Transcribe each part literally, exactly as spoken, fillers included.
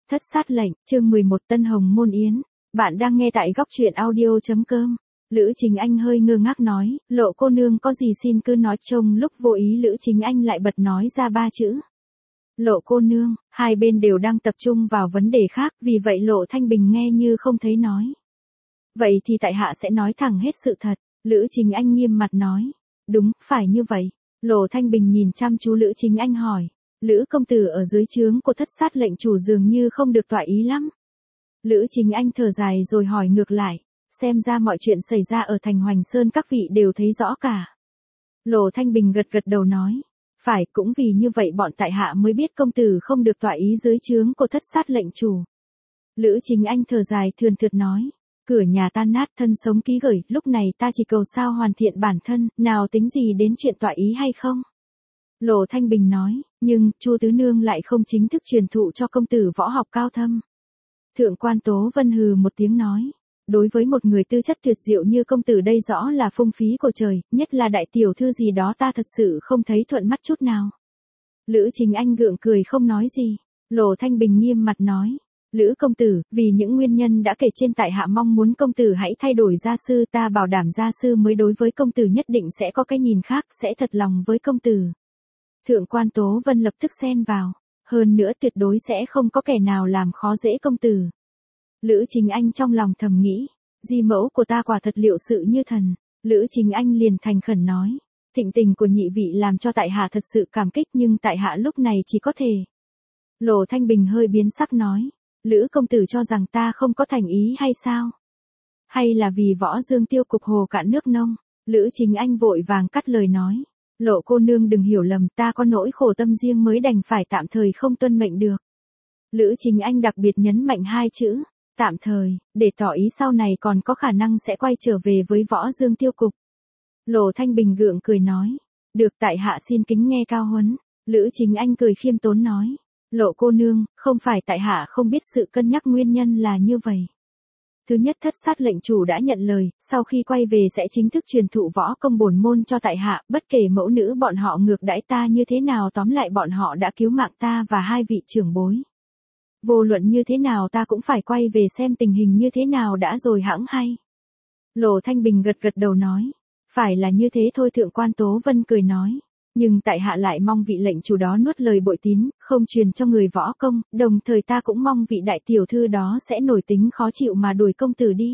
Thất sát lệnh, chương mười một Tân Hồng Môn Yến. Bạn đang nghe tại góc truyện audio.com. Lữ Chính Anh hơi ngơ ngác nói, Lộ cô nương có gì xin cứ nói. Trông lúc vô ý Lữ Chính Anh lại bật nói ra ba chữ. Lộ cô nương, hai bên đều đang tập trung vào vấn đề khác, vì vậy Lộ Thanh Bình nghe như không thấy nói. Vậy thì tại hạ sẽ nói thẳng hết sự thật, Lữ Chính Anh nghiêm mặt nói. Đúng, phải như vậy. Lộ Thanh Bình nhìn chăm chú Lữ Chính Anh hỏi. Lữ công tử ở dưới trướng của thất sát lệnh chủ dường như không được toại ý lắm. Lữ Chính Anh thở dài rồi hỏi ngược lại, xem ra mọi chuyện xảy ra ở thành Hoành Sơn các vị đều thấy rõ cả. Lộ Thanh Bình gật gật đầu nói, phải, cũng vì như vậy bọn tại hạ mới biết công tử không được toại ý dưới trướng của thất sát lệnh chủ. Lữ Chính Anh thở dài thườn thượt nói, cửa nhà tan nát thân sống ký gửi, lúc này ta chỉ cầu sao hoàn thiện bản thân, nào tính gì đến chuyện toại ý hay không. Lộ Thanh Bình nói, nhưng, Chu Tứ Nương lại không chính thức truyền thụ cho công tử võ học cao thâm. Thượng quan Tố Vân hừ một tiếng nói, đối với một người tư chất tuyệt diệu như công tử đây rõ là phung phí của trời, nhất là đại tiểu thư gì đó ta thật sự không thấy thuận mắt chút nào. Lữ Chính Anh gượng cười không nói gì, Lộ Thanh Bình nghiêm mặt nói, Lữ công tử, vì những nguyên nhân đã kể trên tại hạ mong muốn công tử hãy thay đổi gia sư, ta bảo đảm gia sư mới đối với công tử nhất định sẽ có cái nhìn khác, sẽ thật lòng với công tử. Thượng quan Tố Vân lập tức xen vào, hơn nữa tuyệt đối sẽ không có kẻ nào làm khó dễ công tử. Lữ Chính Anh trong lòng thầm nghĩ, di mẫu của ta quả thật liệu sự như thần. Lữ Chính Anh liền thành khẩn nói, thịnh tình của nhị vị làm cho tại hạ thật sự cảm kích, nhưng tại hạ lúc này chỉ có thể. Lộ Thanh Bình hơi biến sắc nói, Lữ công tử cho rằng ta không có thành ý hay sao? Hay là vì võ dương tiêu cục hồ cạn nước nông? Lữ Chính Anh vội vàng cắt lời nói, Lộ cô nương đừng hiểu lầm, ta có nỗi khổ tâm riêng mới đành phải tạm thời không tuân mệnh được. Lữ Chính Anh đặc biệt nhấn mạnh hai chữ, tạm thời, để tỏ ý sau này còn có khả năng sẽ quay trở về với võ dương tiêu cục. Lộ Thanh Bình gượng cười nói, được, tại hạ xin kính nghe cao huấn. Lữ Chính Anh cười khiêm tốn nói, Lộ cô nương, không phải tại hạ không biết sự cân nhắc, nguyên nhân là như vậy. Thứ nhất, thất sát lệnh chủ đã nhận lời, sau khi quay về sẽ chính thức truyền thụ võ công bổn môn cho tại hạ, bất kể mẫu nữ bọn họ ngược đãi ta như thế nào, tóm lại bọn họ đã cứu mạng ta và hai vị trưởng bối. Vô luận như thế nào ta cũng phải quay về xem tình hình như thế nào đã rồi hẵng hay. Lộ Thanh Bình gật gật đầu nói, phải là như thế thôi. Thượng quan Tố Vân cười nói, nhưng tại hạ lại mong vị lệnh chủ đó nuốt lời bội tín, không truyền cho người võ công, đồng thời ta cũng mong vị đại tiểu thư đó sẽ nổi tính khó chịu mà đuổi công tử đi.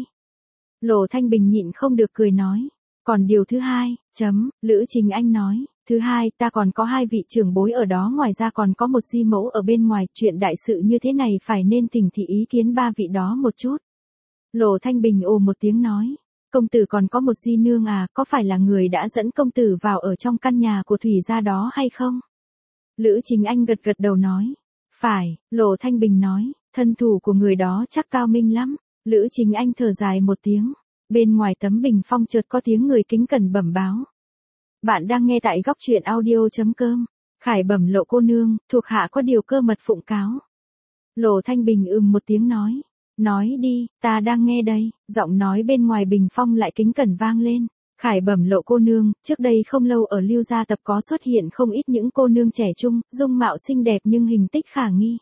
Lộ Thanh Bình nhịn không được cười nói, còn điều thứ hai, chấm, Lữ Chính Anh nói, thứ hai, ta còn có hai vị trưởng bối ở đó, ngoài ra còn có một di mẫu ở bên ngoài, chuyện đại sự như thế này phải nên thỉnh thị ý kiến ba vị đó một chút. Lộ Thanh Bình ồ một tiếng nói, công tử còn có một di nương à, có phải là người đã dẫn công tử vào ở trong căn nhà của Thủy gia đó hay không? Lữ Chính Anh gật gật đầu nói, phải. Lộ Thanh Bình nói, thân thủ của người đó chắc cao minh lắm. Lữ Chính Anh thở dài một tiếng, bên ngoài tấm bình phong chợt có tiếng người kính cẩn bẩm báo. Bạn đang nghe tại góc truyện audio.com. Khải bẩm Lộ cô nương, thuộc hạ có điều cơ mật phụng cáo. Lộ Thanh Bình ừm một tiếng nói, nói đi, ta đang nghe đây. Giọng nói bên ngoài bình phong lại kính cẩn vang lên. Khải bẩm Lộ cô nương, trước đây không lâu ở Lưu gia tập có xuất hiện không ít những cô nương trẻ trung, dung mạo xinh đẹp nhưng hình tích khả nghi.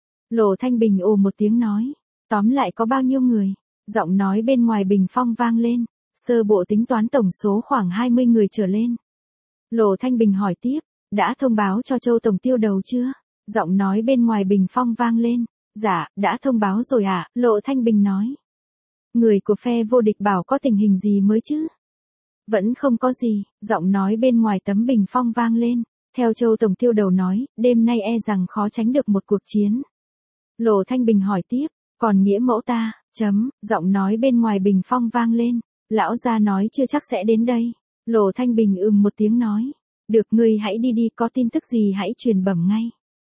Lộ Thanh Bình ồ một tiếng nói, tóm lại có bao nhiêu người? Giọng nói bên ngoài bình phong vang lên, sơ bộ tính toán tổng số khoảng hai mươi người trở lên. Lộ Thanh Bình hỏi tiếp, đã thông báo cho Châu tổng tiêu đầu chưa? Giọng nói bên ngoài bình phong vang lên, dạ, đã thông báo rồi ạ. À? Lộ Thanh Bình nói, người của phe vô địch bảo có tình hình gì mới chứ? Vẫn không có gì. Giọng nói bên ngoài tấm bình phong vang lên, theo Châu tổng tiêu đầu nói, đêm nay e rằng khó tránh được một cuộc chiến. Lộ Thanh Bình hỏi tiếp, còn nghĩa mẫu ta, chấm, giọng nói bên ngoài bình phong vang lên, lão gia nói chưa chắc sẽ đến đây. Lộ Thanh Bình ừm một tiếng nói, được, ngươi hãy đi đi, có tin tức gì hãy truyền bẩm ngay.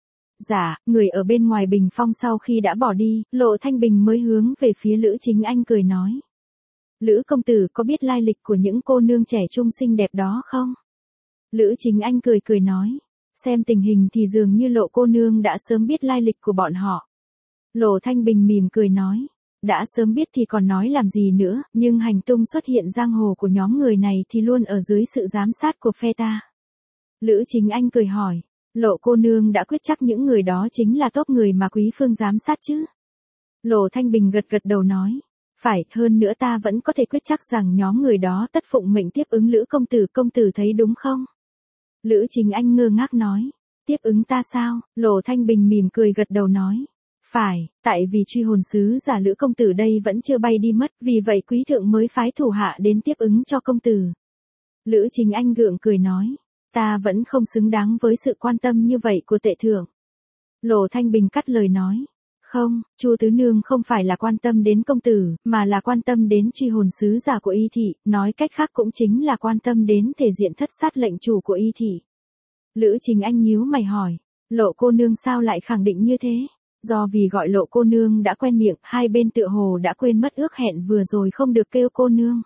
Dạ. Người ở bên ngoài bình phong sau khi đã bỏ đi, Lộ Thanh Bình mới hướng về phía Lữ Chính Anh cười nói, Lữ công tử có biết lai lịch của những cô nương trẻ trung xinh đẹp đó không? Lữ Chính Anh cười cười nói, xem tình hình thì dường như Lộ cô nương đã sớm biết lai lịch của bọn họ. Lộ Thanh Bình mỉm cười nói, đã sớm biết thì còn nói làm gì nữa, nhưng hành tung xuất hiện giang hồ của nhóm người này thì luôn ở dưới sự giám sát của phe ta. Lữ Chính Anh cười hỏi, Lộ cô nương đã quyết chắc những người đó chính là tốt người mà quý phương giám sát chứ? Lộ Thanh Bình gật gật đầu nói. Phải, hơn nữa ta vẫn có thể quyết chắc rằng nhóm người đó tất phụng mệnh tiếp ứng Lữ công tử, công tử thấy đúng không? Lữ Chính Anh ngơ ngác nói. Tiếp ứng ta sao? Lộ Thanh Bình mỉm cười gật đầu nói. Phải, tại vì truy hồn sứ giả Lữ công tử đây vẫn chưa bay đi mất, vì vậy quý thượng mới phái thủ hạ đến tiếp ứng cho công tử. Lữ Chính Anh gượng cười nói. Ta vẫn không xứng đáng với sự quan tâm như vậy của tệ thượng. Lộ Thanh Bình cắt lời nói. Không, Chu tứ nương không phải là quan tâm đến công tử, mà là quan tâm đến truy hồn sứ giả của Y thị, nói cách khác cũng chính là quan tâm đến thể diện thất sát lệnh chủ của Y thị. Lữ Chính Anh nhíu mày hỏi, Lộ cô nương sao lại khẳng định như thế? Do vì gọi Lộ cô nương đã quen miệng, hai bên tựa hồ đã quên mất ước hẹn vừa rồi không được kêu cô nương.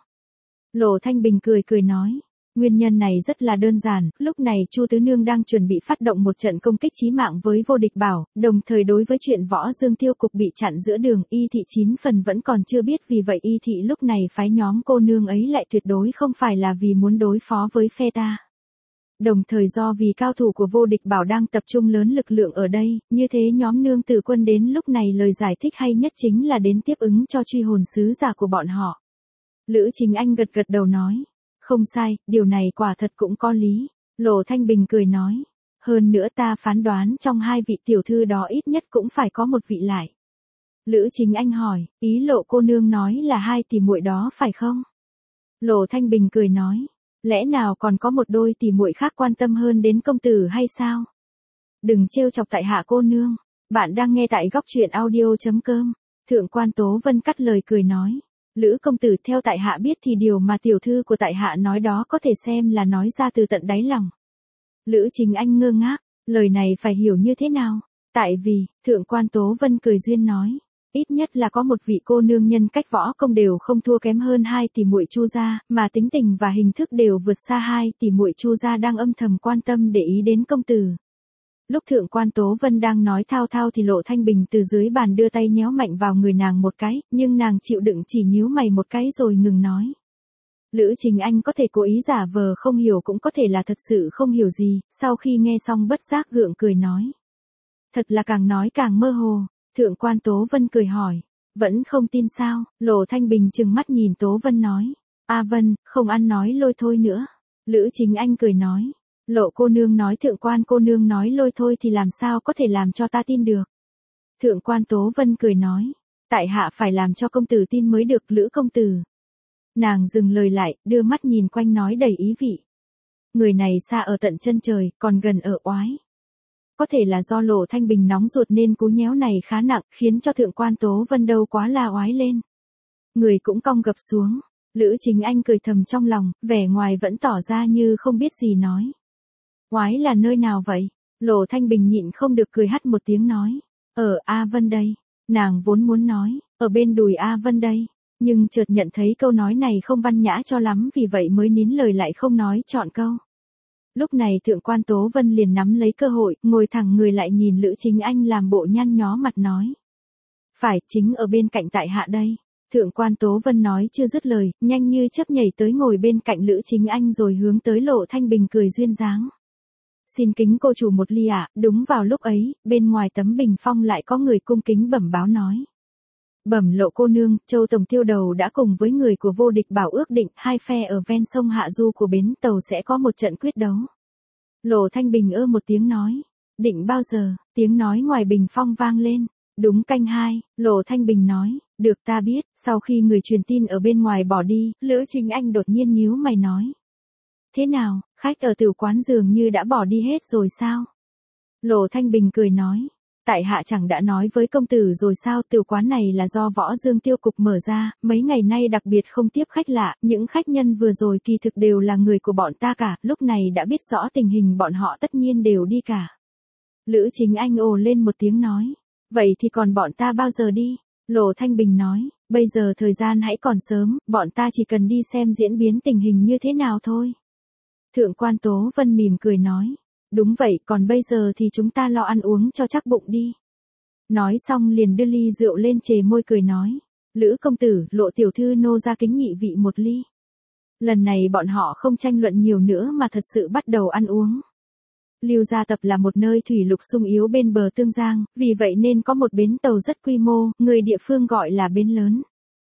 Lộ Thanh Bình cười cười nói. Nguyên nhân này rất là đơn giản, lúc này Chu tứ nương đang chuẩn bị phát động một trận công kích chí mạng với vô địch bảo, đồng thời đối với chuyện Võ Dương tiêu cục bị chặn giữa đường, Y thị chín phần vẫn còn chưa biết, vì vậy Y thị lúc này phái nhóm cô nương ấy lại tuyệt đối không phải là vì muốn đối phó với phe ta. Đồng thời do vì cao thủ của vô địch bảo đang tập trung lớn lực lượng ở đây, như thế nhóm nương tử quân đến lúc này lời giải thích hay nhất chính là đến tiếp ứng cho truy hồn sứ giả của bọn họ. Lữ Chính Anh gật gật đầu nói. Không sai, điều này quả thật cũng có lý. Lộ Thanh Bình cười nói. Hơn nữa ta phán đoán trong hai vị tiểu thư đó ít nhất cũng phải có một vị lại. Lữ Chính Anh hỏi, ý Lộ cô nương nói là hai tỷ muội đó phải không? Lộ Thanh Bình cười nói. Lẽ nào còn có một đôi tỷ muội khác quan tâm hơn đến công tử hay sao? Đừng trêu chọc tại hạ cô nương. Bạn đang nghe tại góc truyện audio.com. Thượng quan Tố Vân cắt lời cười nói. Lữ công tử, theo tại hạ biết thì điều mà tiểu thư của tại hạ nói đó có thể xem là nói ra từ tận đáy lòng. Lữ Chính Anh ngơ ngác, lời này phải hiểu như thế nào? Tại vì, thượng quan Tố Vân cười duyên nói, ít nhất là có một vị cô nương nhân cách võ công đều không thua kém hơn hai tỷ muội Chu gia, mà tính tình và hình thức đều vượt xa hai tỷ muội Chu gia đang âm thầm quan tâm để ý đến công tử. Lúc thượng quan Tố Vân đang nói thao thao thì Lộ Thanh Bình từ dưới bàn đưa tay nhéo mạnh vào người nàng một cái, nhưng nàng chịu đựng chỉ nhíu mày một cái rồi ngừng nói. Lữ Chính Anh có thể cố ý giả vờ không hiểu, cũng có thể là thật sự không hiểu gì, sau khi nghe xong bất giác gượng cười nói. Thật là càng nói càng mơ hồ. Thượng quan Tố Vân cười hỏi, vẫn không tin sao? Lộ Thanh Bình trừng mắt nhìn Tố Vân nói. A Vân, không ăn nói lôi thôi nữa. Lữ Chính Anh cười nói. Lộ cô nương nói thượng quan cô nương nói lôi thôi thì làm sao có thể làm cho ta tin được. Thượng quan Tố Vân cười nói. Tại hạ phải làm cho công tử tin mới được, Lữ công tử. Nàng dừng lời lại, đưa mắt nhìn quanh nói đầy ý vị. Người này xa ở tận chân trời, còn gần ở oái. Có thể là do Lộ Thanh Bình nóng ruột nên cú nhéo này khá nặng, khiến cho thượng quan Tố Vân đâu quá là oái lên. Người cũng cong gập xuống. Lữ Chính Anh cười thầm trong lòng, vẻ ngoài vẫn tỏ ra như không biết gì nói. Oái là nơi nào vậy? Lộ Thanh Bình nhịn không được cười hắt một tiếng nói. Ở A Vân đây. Nàng vốn muốn nói, ở bên đùi A Vân đây. Nhưng chợt nhận thấy câu nói này không văn nhã cho lắm, vì vậy mới nín lời lại không nói chọn câu. Lúc này thượng quan Tố Vân liền nắm lấy cơ hội, ngồi thẳng người lại nhìn Lữ Chính Anh làm bộ nhăn nhó mặt nói. Phải, chính ở bên cạnh tại hạ đây. Thượng quan Tố Vân nói chưa dứt lời, nhanh như chớp nhảy tới ngồi bên cạnh Lữ Chính Anh rồi hướng tới Lộ Thanh Bình cười duyên dáng. Xin kính cô chủ một ly ạ. Đúng vào lúc ấy, bên ngoài tấm bình phong lại có người cung kính bẩm báo nói. Bẩm Lộ cô nương, Châu Tổng Tiêu Đầu đã cùng với người của vô địch bảo ước định hai phe ở ven sông Hạ Du của bến tàu sẽ có một trận quyết đấu. Lộ Thanh Bình ơ một tiếng nói. Định bao giờ? Tiếng nói ngoài bình phong vang lên. Đúng canh hai, Lộ Thanh Bình nói. Được, ta biết. Sau khi người truyền tin ở bên ngoài bỏ đi, Lữ Chính Anh đột nhiên nhíu mày nói. Thế nào, khách ở tiểu quán dường như đã bỏ đi hết rồi sao? Lộ Thanh Bình cười nói. Tại hạ chẳng đã nói với công tử rồi sao, tiểu quán này là do Võ Dương tiêu cục mở ra, mấy ngày nay đặc biệt không tiếp khách lạ, những khách nhân vừa rồi kỳ thực đều là người của bọn ta cả, lúc này đã biết rõ tình hình bọn họ tất nhiên đều đi cả. Lữ Chính Anh ồ lên một tiếng nói. Vậy thì còn bọn ta bao giờ đi? Lộ Thanh Bình nói. Bây giờ thời gian hãy còn sớm, bọn ta chỉ cần đi xem diễn biến tình hình như thế nào thôi. Thượng quan Tố Vân mỉm cười nói. Đúng vậy, còn bây giờ thì chúng ta lo ăn uống cho chắc bụng đi. Nói xong liền đưa ly rượu lên chề môi cười nói. Lữ công tử, Lộ tiểu thư nô ra kính nhị vị một ly. Lần này bọn họ không tranh luận nhiều nữa mà thật sự bắt đầu ăn uống. Lưu Gia Tập là một nơi thủy lục sung yếu bên bờ Tương Giang, vì vậy nên có một bến tàu rất quy mô, người địa phương gọi là bến lớn.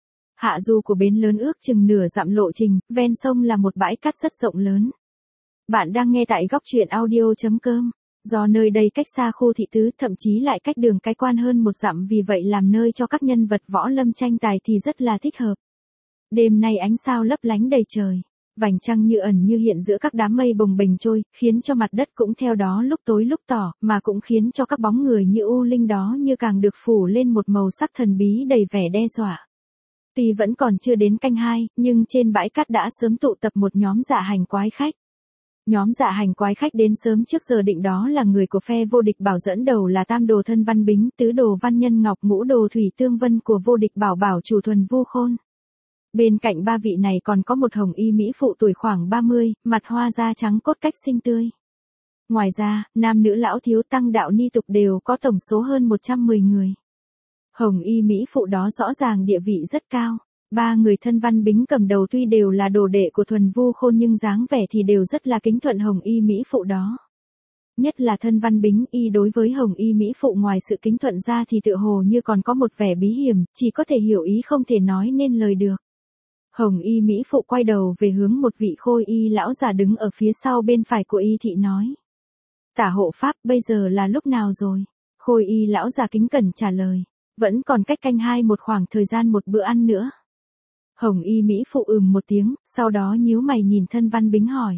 Hạ du của bến lớn ước chừng nửa dặm lộ trình, ven sông là một bãi cát rất rộng lớn. Bạn đang nghe tại góc truyện audio.com. Do nơi đây cách xa khu thị tứ, thậm chí lại cách đường Cái Quan hơn một dặm, vì vậy làm nơi cho các nhân vật võ lâm tranh tài thì rất là thích hợp. Đêm nay ánh sao lấp lánh đầy trời, vành trăng như ẩn như hiện giữa các đám mây bồng bềnh trôi, khiến cho mặt đất cũng theo đó lúc tối lúc tỏ, mà cũng khiến cho các bóng người như u linh đó như càng được phủ lên một màu sắc thần bí đầy vẻ đe dọa. Tuy vẫn còn chưa đến canh hai, nhưng trên bãi cát đã sớm tụ tập một nhóm dạ hành quái khách. Nhóm dạ hành quái khách đến sớm trước giờ định, đó là người của phe Vô Địch Bảo, dẫn đầu là tam đồ Thân Văn Bính, tứ đồ Văn Nhân Ngọc, ngũ đồ Thủy Tương Vân của Vô Địch Bảo bảo chủ Thuần Vu Khôn. Bên cạnh ba vị này còn có một hồng y mỹ phụ tuổi khoảng ba mươi, mặt hoa da trắng cốt cách xinh tươi. Ngoài ra, nam nữ lão thiếu tăng đạo ni tục đều có tổng số hơn một trăm mười người. Hồng y mỹ phụ đó rõ ràng địa vị rất cao. Ba người Thân Văn Bính cầm đầu tuy đều là đồ đệ của Thuần Vu Khôn nhưng dáng vẻ thì đều rất là kính thuận hồng y mỹ phụ đó. Nhất là Thân Văn Bính y đối với hồng y mỹ phụ ngoài sự kính thuận ra thì tựa hồ như còn có một vẻ bí hiểm, chỉ có thể hiểu ý không thể nói nên lời được. Hồng y mỹ phụ quay đầu về hướng một vị khôi y lão già đứng ở phía sau bên phải của y thị nói. Tả hộ pháp, bây giờ là lúc nào rồi? Khôi y lão già kính cẩn trả lời. Vẫn còn cách canh hai một khoảng thời gian một bữa ăn nữa. Hồng y mỹ phụ ừm một tiếng, sau đó nhíu mày nhìn Thân Văn Bính hỏi.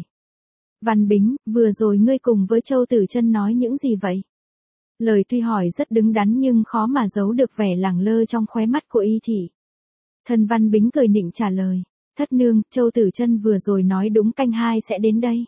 Văn Bính, vừa rồi ngươi cùng với Châu Tử Chân nói những gì vậy? Lời tuy hỏi rất đứng đắn nhưng khó mà giấu được vẻ lẳng lơ trong khóe mắt của y thị. Thân Văn Bính cười nịnh trả lời. Thất nương, Châu Tử Chân vừa rồi nói đúng, canh hai sẽ đến đây.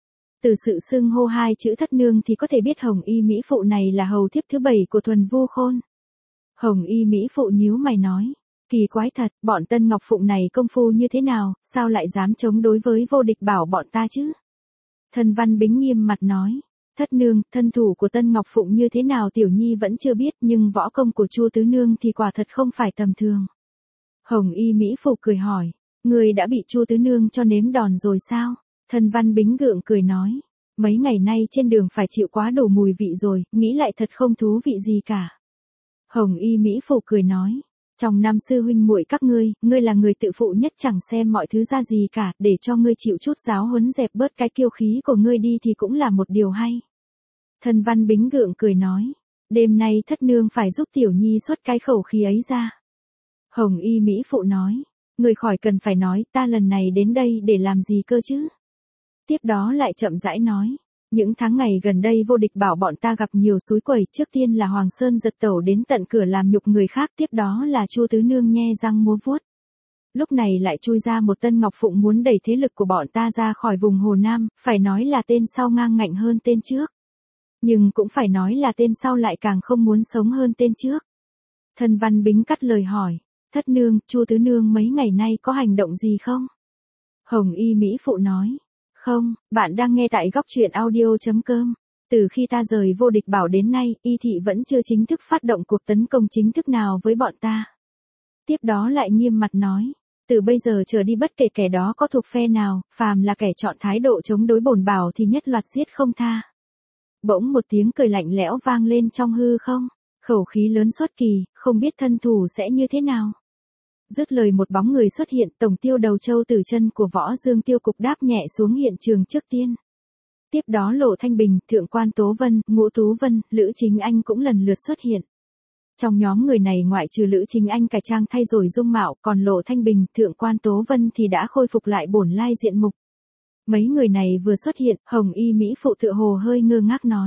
Từ sự xưng hô hai chữ thất nương thì có thể biết hồng y mỹ phụ này là hầu thiếp thứ bảy của Thuần Vu Khôn. Hồng y mỹ phụ nhíu mày nói. Kỳ quái thật, bọn Tân Ngọc Phụng này công phu như thế nào, sao lại dám chống đối với Vô Địch Bảo bọn ta chứ? Thân Văn Bính nghiêm mặt nói. Thất nương, thân thủ của Tân Ngọc Phụng như thế nào tiểu nhi vẫn chưa biết, nhưng võ công của Chu tứ nương thì quả thật không phải tầm thường. Hồng y mỹ phụ cười hỏi. Người đã bị Chu tứ nương cho nếm đòn rồi sao? Thân Văn Bính gượng cười nói. Mấy ngày nay trên đường phải chịu quá đủ mùi vị rồi, nghĩ lại thật không thú vị gì cả. Hồng y mỹ phụ cười nói. Trong năm sư huynh muội các ngươi, ngươi là người tự phụ nhất, chẳng xem mọi thứ ra gì cả, để cho ngươi chịu chút giáo huấn dẹp bớt cái kiêu khí của ngươi đi thì cũng là một điều hay. Thân Văn Bính gượng cười nói. Đêm nay thất nương phải giúp tiểu nhi xuất cái khẩu khí ấy ra. Hồng y mỹ phụ nói. Ngươi khỏi cần phải nói, ta lần này đến đây để làm gì cơ chứ? Tiếp đó lại chậm rãi nói. Những tháng ngày gần đây Vô Địch Bảo bọn ta gặp nhiều suối quẩy, trước tiên là Hoàng Sơn giật tẩu đến tận cửa làm nhục người khác, tiếp đó là Chu tứ nương nhe răng múa vuốt. Lúc này lại chui ra một Tân Ngọc Phụng muốn đẩy thế lực của bọn ta ra khỏi vùng Hồ Nam, phải nói là tên sau ngang ngạnh hơn tên trước. Nhưng cũng phải nói là tên sau lại càng không muốn sống hơn tên trước. Thân Văn Bính cắt lời hỏi. Thất nương, Chu tứ nương mấy ngày nay có hành động gì không? Hồng y mỹ phụ nói. Không, bạn đang nghe tại góc truyện audio.com. Từ khi ta rời Vô Địch Bảo đến nay, y thị vẫn chưa chính thức phát động cuộc tấn công chính thức nào với bọn ta. Tiếp đó lại nghiêm mặt nói. Từ bây giờ trở đi bất kể kẻ đó có thuộc phe nào, phàm là kẻ chọn thái độ chống đối bổn bảo thì nhất loạt giết không tha. Bỗng một tiếng cười lạnh lẽo vang lên trong hư không. Khẩu khí lớn xuất kỳ, không biết thân thủ sẽ như thế nào. Dứt lời một bóng người xuất hiện, tổng tiêu đầu Châu Tử Chân của Võ Dương Tiêu Cục đáp nhẹ xuống hiện trường trước tiên. Tiếp đó Lộ Thanh Bình, Thượng quan Tố Vân, Ngũ Tú Vân, Lữ Chính Anh cũng lần lượt xuất hiện. Trong nhóm người này ngoại trừ Lữ Chính Anh cải trang thay rồi dung mạo, còn Lộ Thanh Bình, Thượng quan Tố Vân thì đã khôi phục lại bổn lai diện mục. Mấy người này vừa xuất hiện, hồng y mỹ phụ tựa hồ hơi ngơ ngác nói.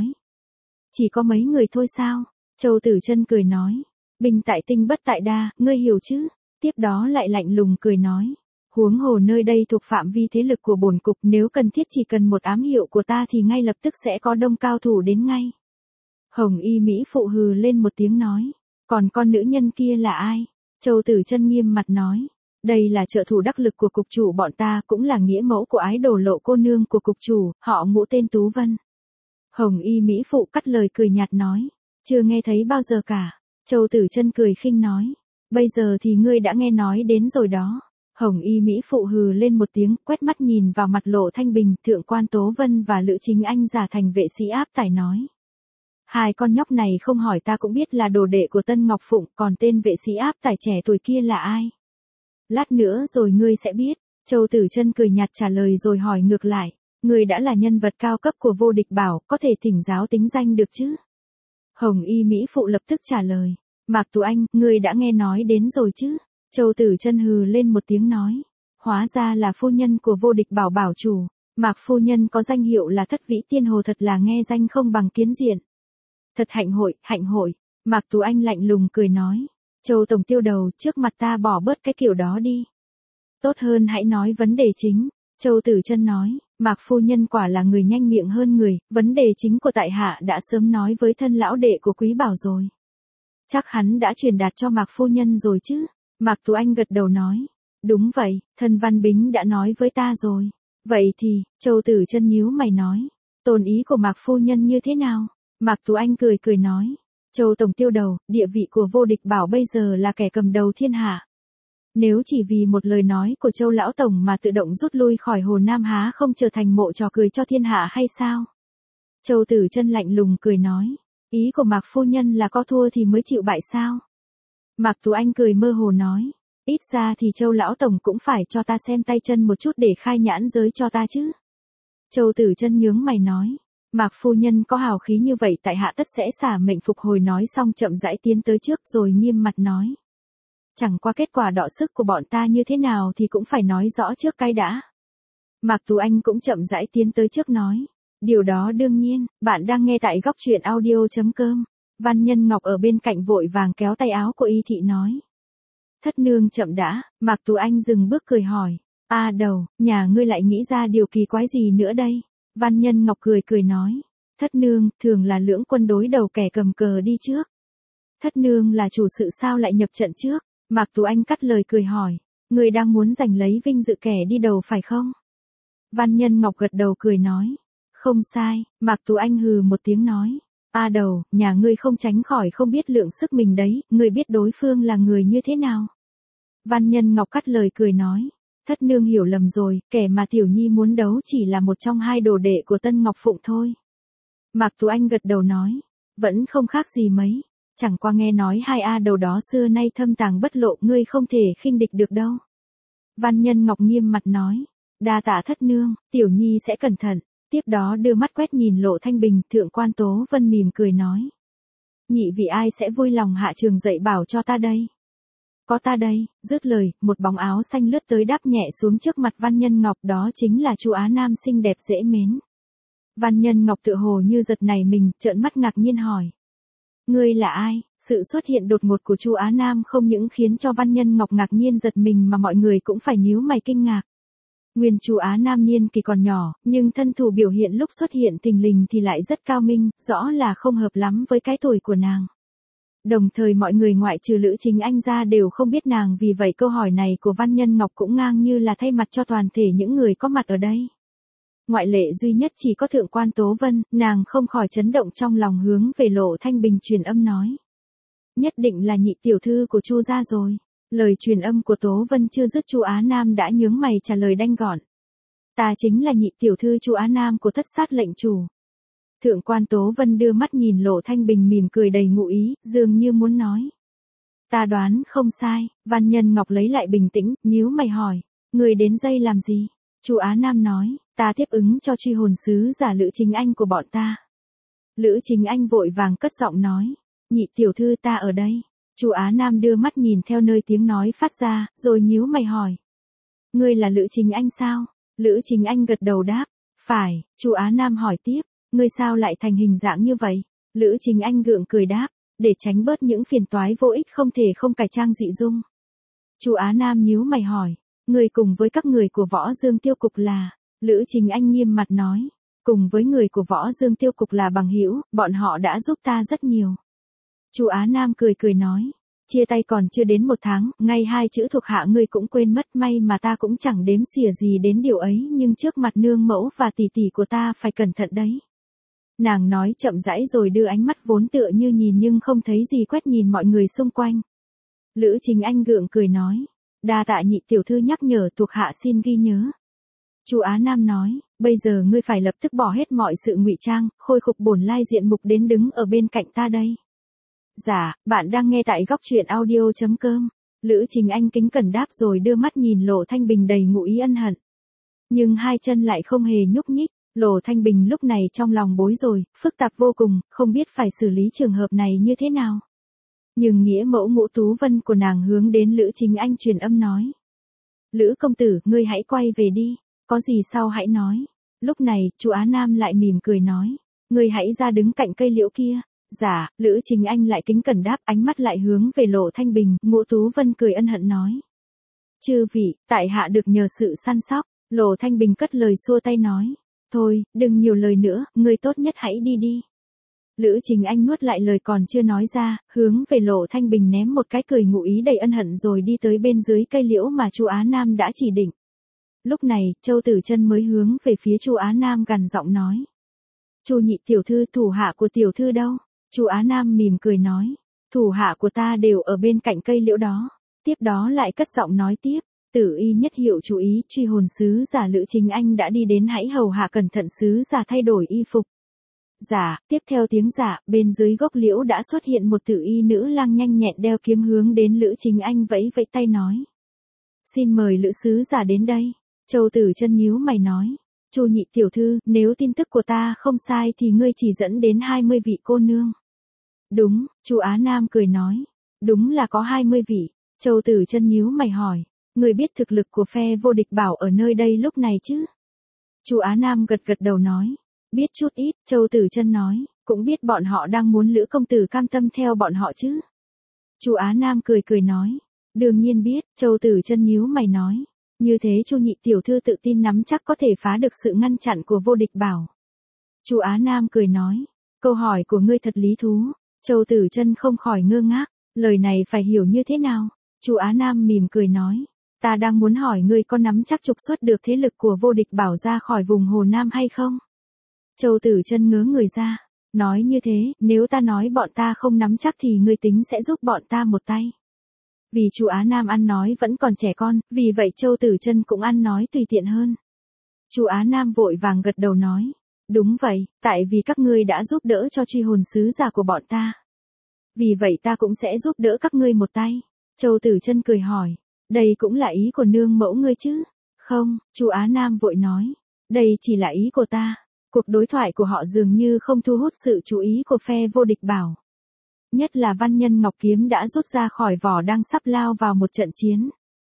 Chỉ có mấy người thôi sao? Châu Tử Chân cười nói. Binh tại tinh bất tại đa, ngươi hiểu chứ? Tiếp đó lại lạnh lùng cười nói. Huống hồ nơi đây thuộc phạm vi thế lực của bổn cục, nếu cần thiết chỉ cần một ám hiệu của ta thì ngay lập tức sẽ có đông cao thủ đến ngay. Hồng y mỹ phụ hừ lên một tiếng nói. Còn con nữ nhân kia là ai? Châu Tử Chân nghiêm mặt nói. Đây là trợ thủ đắc lực của cục chủ bọn ta, cũng là nghĩa mẫu của ái đồ Lộ cô nương của cục chủ, họ Ngũ tên Tú Vân. Hồng y mỹ phụ cắt lời cười nhạt nói. Chưa nghe thấy bao giờ cả. Châu Tử Chân cười khinh nói. Bây giờ thì ngươi đã nghe nói đến rồi đó. Hồng y Mỹ phụ hừ lên một tiếng, quét mắt nhìn vào mặt Lộ Thanh Bình, Thượng quan Tố Vân và Lữ Chính Anh giả thành vệ sĩ áp tải nói. Hai con nhóc này không hỏi ta cũng biết là đồ đệ của Tân Ngọc Phụng, còn tên vệ sĩ áp tải trẻ tuổi kia là ai? Lát nữa rồi ngươi sẽ biết. Châu Tử Chân cười nhạt trả lời rồi hỏi ngược lại. Ngươi đã là nhân vật cao cấp của Vô Địch Bảo, có thể thỉnh giáo tính danh được chứ? Hồng y Mỹ phụ lập tức trả lời. Mạc Tú Anh, ngươi đã nghe nói đến rồi chứ? Châu Tử Chân hừ lên một tiếng nói. Hóa ra là phu nhân của Vô Địch Bảo bảo chủ. Mạc phu nhân có danh hiệu là Thất Vĩ Tiên Hồ, thật là nghe danh không bằng kiến diện. Thật hạnh hội, hạnh hội. Mạc Tú Anh lạnh lùng cười nói. Châu tổng tiêu đầu, trước mặt ta bỏ bớt cái kiểu đó đi. Tốt hơn hãy nói vấn đề chính. Châu Tử Chân nói. Mạc phu nhân quả là người nhanh miệng hơn người, vấn đề chính của tại hạ đã sớm nói với thân lão đệ của Quý Bảo rồi. Chắc hắn đã truyền đạt cho Mạc phu nhân rồi chứ? Mạc Tú Anh gật đầu nói. Đúng vậy, thân Văn Bính đã nói với ta rồi. Vậy thì, Châu Tử Chân nhíu mày nói. Tồn ý của Mạc phu nhân như thế nào? Mạc Tú Anh cười cười nói. Châu tổng tiêu đầu, địa vị của Vô Địch Bảo bây giờ là kẻ cầm đầu thiên hạ. Nếu chỉ vì một lời nói của Châu lão tổng mà tự động rút lui khỏi Hồ Nam há không trở thành mộ trò cười cho thiên hạ hay sao? Châu Tử Chân lạnh lùng cười nói. Ý của Mạc phu nhân là có thua thì mới chịu bại sao? Mạc Tú Anh cười mơ hồ nói. Ít ra thì Châu lão tổng cũng phải cho ta xem tay chân một chút để khai nhãn giới cho ta chứ. Châu Tử Chân nhướng mày nói. Mạc phu nhân có hào khí như vậy tại hạ tất sẽ xả mệnh phục hồi, nói xong chậm rãi tiến tới trước rồi nghiêm mặt nói. Chẳng qua kết quả đọ sức của bọn ta như thế nào thì cũng phải nói rõ trước cái đã. Mạc Tú Anh cũng chậm rãi tiến tới trước nói. Điều đó đương nhiên, bạn đang nghe tại góc truyện audio.com. Văn Nhân Ngọc ở bên cạnh vội vàng kéo tay áo của Y Thị nói. Thất nương chậm đã. Mạc Tú Anh dừng bước cười hỏi. A à đầu, nhà ngươi lại nghĩ ra điều kỳ quái gì nữa đây? Văn Nhân Ngọc cười cười nói. Thất nương, thường là lưỡng quân đối đầu, kẻ cầm cờ đi trước. Thất nương là chủ sự sao lại nhập trận trước? Mạc Tú Anh cắt lời cười hỏi. Người đang muốn giành lấy vinh dự kẻ đi đầu phải không? Văn Nhân Ngọc gật đầu cười nói. Không sai. Mạc Tú Anh hừ một tiếng nói. A à đầu, nhà ngươi không tránh khỏi không biết lượng sức mình đấy, ngươi biết đối phương là người như thế nào? Văn Nhân Ngọc cắt lời cười nói. Thất nương hiểu lầm rồi, kẻ mà Tiểu Nhi muốn đấu chỉ là một trong hai đồ đệ của Tân Ngọc Phụng thôi. Mạc Tú Anh gật đầu nói. Vẫn không khác gì mấy. Chẳng qua nghe nói hai A đầu đó xưa nay thâm tàng bất lộ, ngươi không thể khinh địch được đâu. Văn Nhân Ngọc nghiêm mặt nói. Đa tạ thất nương, Tiểu Nhi sẽ cẩn thận. Tiếp đó đưa mắt quét nhìn Lộ Thanh Bình, Thượng quan Tố Vân mỉm cười nói. Nhị vị ai sẽ vui lòng hạ trường dạy bảo cho ta đây? Có ta đây. Dứt lời, một bóng áo xanh lướt tới đáp nhẹ xuống trước mặt Văn Nhân Ngọc, đó chính là Chu Á Nam xinh đẹp dễ mến. Văn Nhân Ngọc tựa hồ như giật nảy mình, trợn mắt ngạc nhiên hỏi. Ngươi là ai? Sự xuất hiện đột ngột của Chu Á Nam không những khiến cho Văn Nhân Ngọc ngạc nhiên giật mình mà mọi người cũng phải nhíu mày kinh ngạc. Nguyên Chu Á Nam niên kỳ còn nhỏ, nhưng thân thủ biểu hiện lúc xuất hiện thình lình thì lại rất cao minh, rõ là không hợp lắm với cái tuổi của nàng. Đồng thời mọi người ngoại trừ Lữ Chính Anh ra đều không biết nàng, vì vậy câu hỏi này của Văn Nhân Ngọc cũng ngang như là thay mặt cho toàn thể những người có mặt ở đây. Ngoại lệ duy nhất chỉ có Thượng quan Tố Vân, nàng không khỏi chấn động trong lòng, hướng về Lộ Thanh Bình truyền âm nói. Nhất định là nhị tiểu thư của Chu gia rồi. Lời truyền âm của Tố Vân chưa dứt, Chu Á Nam đã nhướng mày trả lời đanh gọn. Ta chính là nhị tiểu thư Chu Á Nam của Thất Sát lệnh chủ. Thượng quan Tố Vân đưa mắt nhìn Lộ Thanh Bình mỉm cười đầy ngụ ý, dường như muốn nói. Ta đoán không sai. Văn Nhân Ngọc lấy lại bình tĩnh, nhíu mày hỏi. Người đến đây làm gì? Chu Á Nam nói. Ta tiếp ứng cho truy hồn sứ giả Lữ Chính Anh của bọn ta. Lữ Chính Anh vội vàng cất giọng nói. Nhị tiểu thư ta ở đây. Chu Á Nam đưa mắt nhìn theo nơi tiếng nói phát ra, rồi nhíu mày hỏi. Ngươi là Lữ Chính Anh sao? Lữ Chính Anh gật đầu đáp. Phải. Chu Á Nam hỏi tiếp. Ngươi sao lại thành hình dạng như vậy? Lữ Chính Anh gượng cười đáp. Để tránh bớt những phiền toái vô ích không thể không cải trang dị dung. Chu Á Nam nhíu mày hỏi. Ngươi cùng với các người của Võ Dương Tiêu Cục là? Lữ Chính Anh nghiêm mặt nói. Cùng với người của Võ Dương Tiêu Cục là bằng hữu, bọn họ đã giúp ta rất nhiều. Chu Á Nam cười cười nói. Chia tay còn chưa đến một tháng, ngay hai chữ thuộc hạ ngươi cũng quên mất, may mà ta cũng chẳng đếm xỉa gì đến điều ấy, nhưng trước mặt nương mẫu và tỷ tỷ của ta phải cẩn thận đấy. Nàng nói chậm rãi rồi đưa ánh mắt vốn tựa như nhìn nhưng không thấy gì quét nhìn mọi người xung quanh. Lữ Chính Anh gượng cười nói. Đa tạ nhị tiểu thư nhắc nhở, thuộc hạ xin ghi nhớ. Chu Á Nam nói, bây giờ ngươi phải lập tức bỏ hết mọi sự ngụy trang, khôi phục bổn lai diện mục đến đứng ở bên cạnh ta đây. Dạ, bạn đang nghe tại góc truyện audio.com. Lữ Chính Anh kính cẩn đáp rồi đưa mắt nhìn Lộ Thanh Bình đầy ngụ ý ân hận. Nhưng hai chân lại không hề nhúc nhích, Lộ Thanh Bình lúc này trong lòng bối rồi, phức tạp vô cùng, không biết phải xử lý trường hợp này như thế nào. Nhưng nghĩa mẫu Ngũ Tú Vân của nàng hướng đến Lữ Chính Anh truyền âm nói. Lữ công tử, ngươi hãy quay về đi, có gì sau hãy nói. Lúc này, chú Á Nam lại mỉm cười nói, ngươi hãy ra đứng cạnh cây liễu kia. Dạ, Lữ Chính Anh lại kính cẩn đáp, ánh mắt lại hướng về Lộ Thanh Bình. Ngũ Tú Vân cười ân hận nói. Chư vị, tại hạ được nhờ sự săn sóc. Lộ Thanh Bình cất lời xua tay nói. Thôi, đừng nhiều lời nữa, ngươi tốt nhất hãy đi đi. Lữ Chính Anh nuốt lại lời còn chưa nói ra, hướng về Lộ Thanh Bình ném một cái cười ngụ ý đầy ân hận rồi đi tới bên dưới cây liễu mà Chu Á Nam đã chỉ định. Lúc này, Châu Tử Chân mới hướng về phía Chu Á Nam gằn giọng nói. Chu nhị tiểu thư, thủ hạ của tiểu thư đâu? Chu Á Nam mỉm cười nói. Thủ hạ của ta đều ở bên cạnh cây liễu đó. Tiếp đó lại cất giọng nói tiếp. Tử y nhất hiệu chú ý, truy hồn sứ giả Lữ Chính Anh đã đi đến, hãy hầu hạ cẩn thận sứ giả thay đổi y phục. Dạ, tiếp theo tiếng dạ, bên dưới gốc liễu đã xuất hiện một tử y nữ lang nhanh nhẹn đeo kiếm hướng đến Lữ Chính Anh vẫy vẫy tay nói. Xin mời Lữ sứ giả đến đây. Châu Tử Chân nhíu mày nói. Chu nhị tiểu thư, nếu tin tức của ta không sai thì ngươi chỉ dẫn đến hai mươi vị cô nương. Đúng, Chu Á Nam cười nói. Đúng là có hai mươi vị. Châu Tử Chân nhíu mày hỏi. Ngươi biết thực lực của phe vô địch bảo ở nơi đây lúc này chứ? Chu Á Nam gật gật đầu nói. Biết chút ít, Châu Tử Chân nói. Cũng biết bọn họ đang muốn Lữ công tử cam tâm theo bọn họ chứ? Chu Á Nam cười cười nói. Đương nhiên biết, Châu Tử Chân nhíu mày nói. Như thế Chu nhị tiểu thư tự tin nắm chắc có thể phá được sự ngăn chặn của vô địch bảo. Chu Á Nam cười nói. Câu hỏi của ngươi thật lý thú. Châu Tử Chân không khỏi ngơ ngác. Lời này phải hiểu như thế nào? Chu Á Nam mỉm cười nói. Ta đang muốn hỏi ngươi có nắm chắc trục xuất được thế lực của vô địch bảo ra khỏi vùng Hồ Nam hay không? Châu Tử Chân ngớ người ra. Nói như thế, nếu ta nói bọn ta không nắm chắc thì ngươi tính sẽ giúp bọn ta một tay. Vì Chu Á Nam ăn nói vẫn còn trẻ con, vì vậy Châu Tử Chân cũng ăn nói tùy tiện hơn. Chu Á Nam vội vàng gật đầu nói. Đúng vậy, tại vì các ngươi đã giúp đỡ cho truy hồn sứ giả của bọn ta. Vì vậy ta cũng sẽ giúp đỡ các ngươi một tay. Châu Tử Chân cười hỏi. Đây cũng là ý của nương mẫu ngươi chứ? Không, Chu Á Nam vội nói. Đây chỉ là ý của ta. Cuộc đối thoại của họ dường như không thu hút sự chú ý của phe vô địch bảo. Nhất là Văn Nhân Ngọc kiếm đã rút ra khỏi vỏ đang sắp lao vào một trận chiến.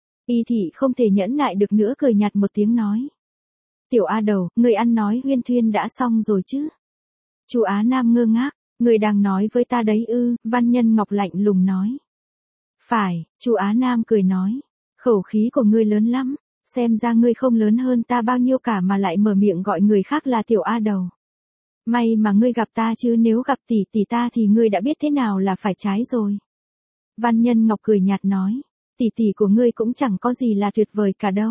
Y thị không thể nhẫn nại được nữa, cười nhạt một tiếng nói. Tiểu A Đầu, người ăn nói huyên thuyên đã xong rồi chứ? Chu Á Nam ngơ ngác. Người đang nói với ta đấy ư? Văn Nhân Ngọc lạnh lùng nói. Phải, Chu Á Nam cười nói. Khẩu khí của ngươi lớn lắm. Xem ra ngươi không lớn hơn ta bao nhiêu cả mà lại mở miệng gọi người khác là Tiểu A Đầu. May mà ngươi gặp ta chứ nếu gặp tỷ tỷ ta thì ngươi đã biết thế nào là phải trái rồi. Văn Nhân Ngọc cười nhạt nói. Tỷ tỷ của ngươi cũng chẳng có gì là tuyệt vời cả đâu.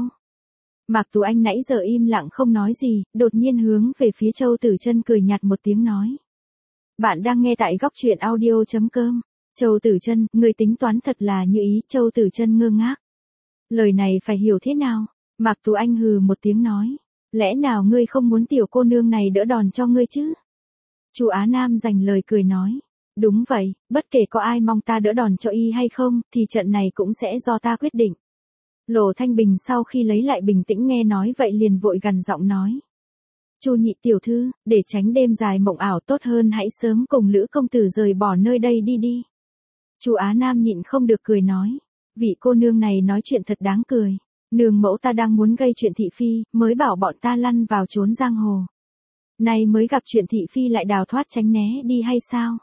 Mạc Tú Anh nãy giờ im lặng không nói gì, đột nhiên hướng về phía Châu Tử Chân cười nhạt một tiếng nói. Bạn đang nghe tại góc truyện audio.com. Châu Tử Chân, ngươi tính toán thật là như ý. Châu Tử Chân ngơ ngác. Lời này phải hiểu thế nào? Mạc Tú Anh hừ một tiếng nói. Lẽ nào ngươi không muốn tiểu cô nương này đỡ đòn cho ngươi chứ? Chu Á Nam dành lời cười nói. Đúng vậy, bất kể có ai mong ta đỡ đòn cho y hay không, thì trận này cũng sẽ do ta quyết định. Lộ Thanh Bình sau khi lấy lại bình tĩnh nghe nói vậy liền vội gằn giọng nói. Chu nhị tiểu thư, để tránh đêm dài mộng ảo tốt hơn hãy sớm cùng Lữ công tử rời bỏ nơi đây đi đi. Chu Á Nam nhịn không được cười nói. Vị cô nương này nói chuyện thật đáng cười. Nương mẫu ta đang muốn gây chuyện thị phi, mới bảo bọn ta lăn vào trốn giang hồ. Nay mới gặp chuyện thị phi lại đào thoát tránh né đi hay sao?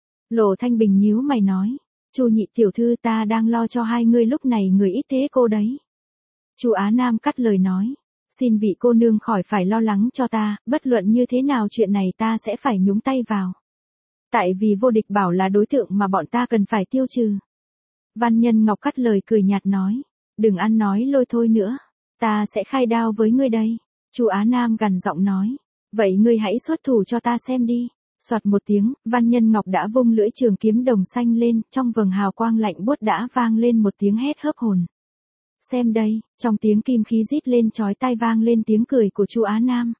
Lộ Thanh Bình nhíu mày nói. Chu nhị tiểu thư, ta đang lo cho hai ngươi lúc này người ít thế cô đấy. Chu Á Nam cắt lời nói. Xin vị cô nương khỏi phải lo lắng cho ta, bất luận như thế nào chuyện này ta sẽ phải nhúng tay vào. Tại vì vô địch bảo là đối tượng mà bọn ta cần phải tiêu trừ. Văn Nhân Ngọc cắt lời cười nhạt nói. Đừng ăn nói lôi thôi nữa. Ta sẽ khai đao với ngươi đây. Chu Á Nam gằn giọng nói. Vậy ngươi hãy xuất thủ cho ta xem đi. Soạt một tiếng, Văn Nhân Ngọc đã vung lưỡi trường kiếm đồng xanh lên, trong vầng hào quang lạnh buốt đã vang lên một tiếng hét hớp hồn. xem đây, trong tiếng kim khí rít lên chói tai vang lên tiếng cười của Chu Á Nam.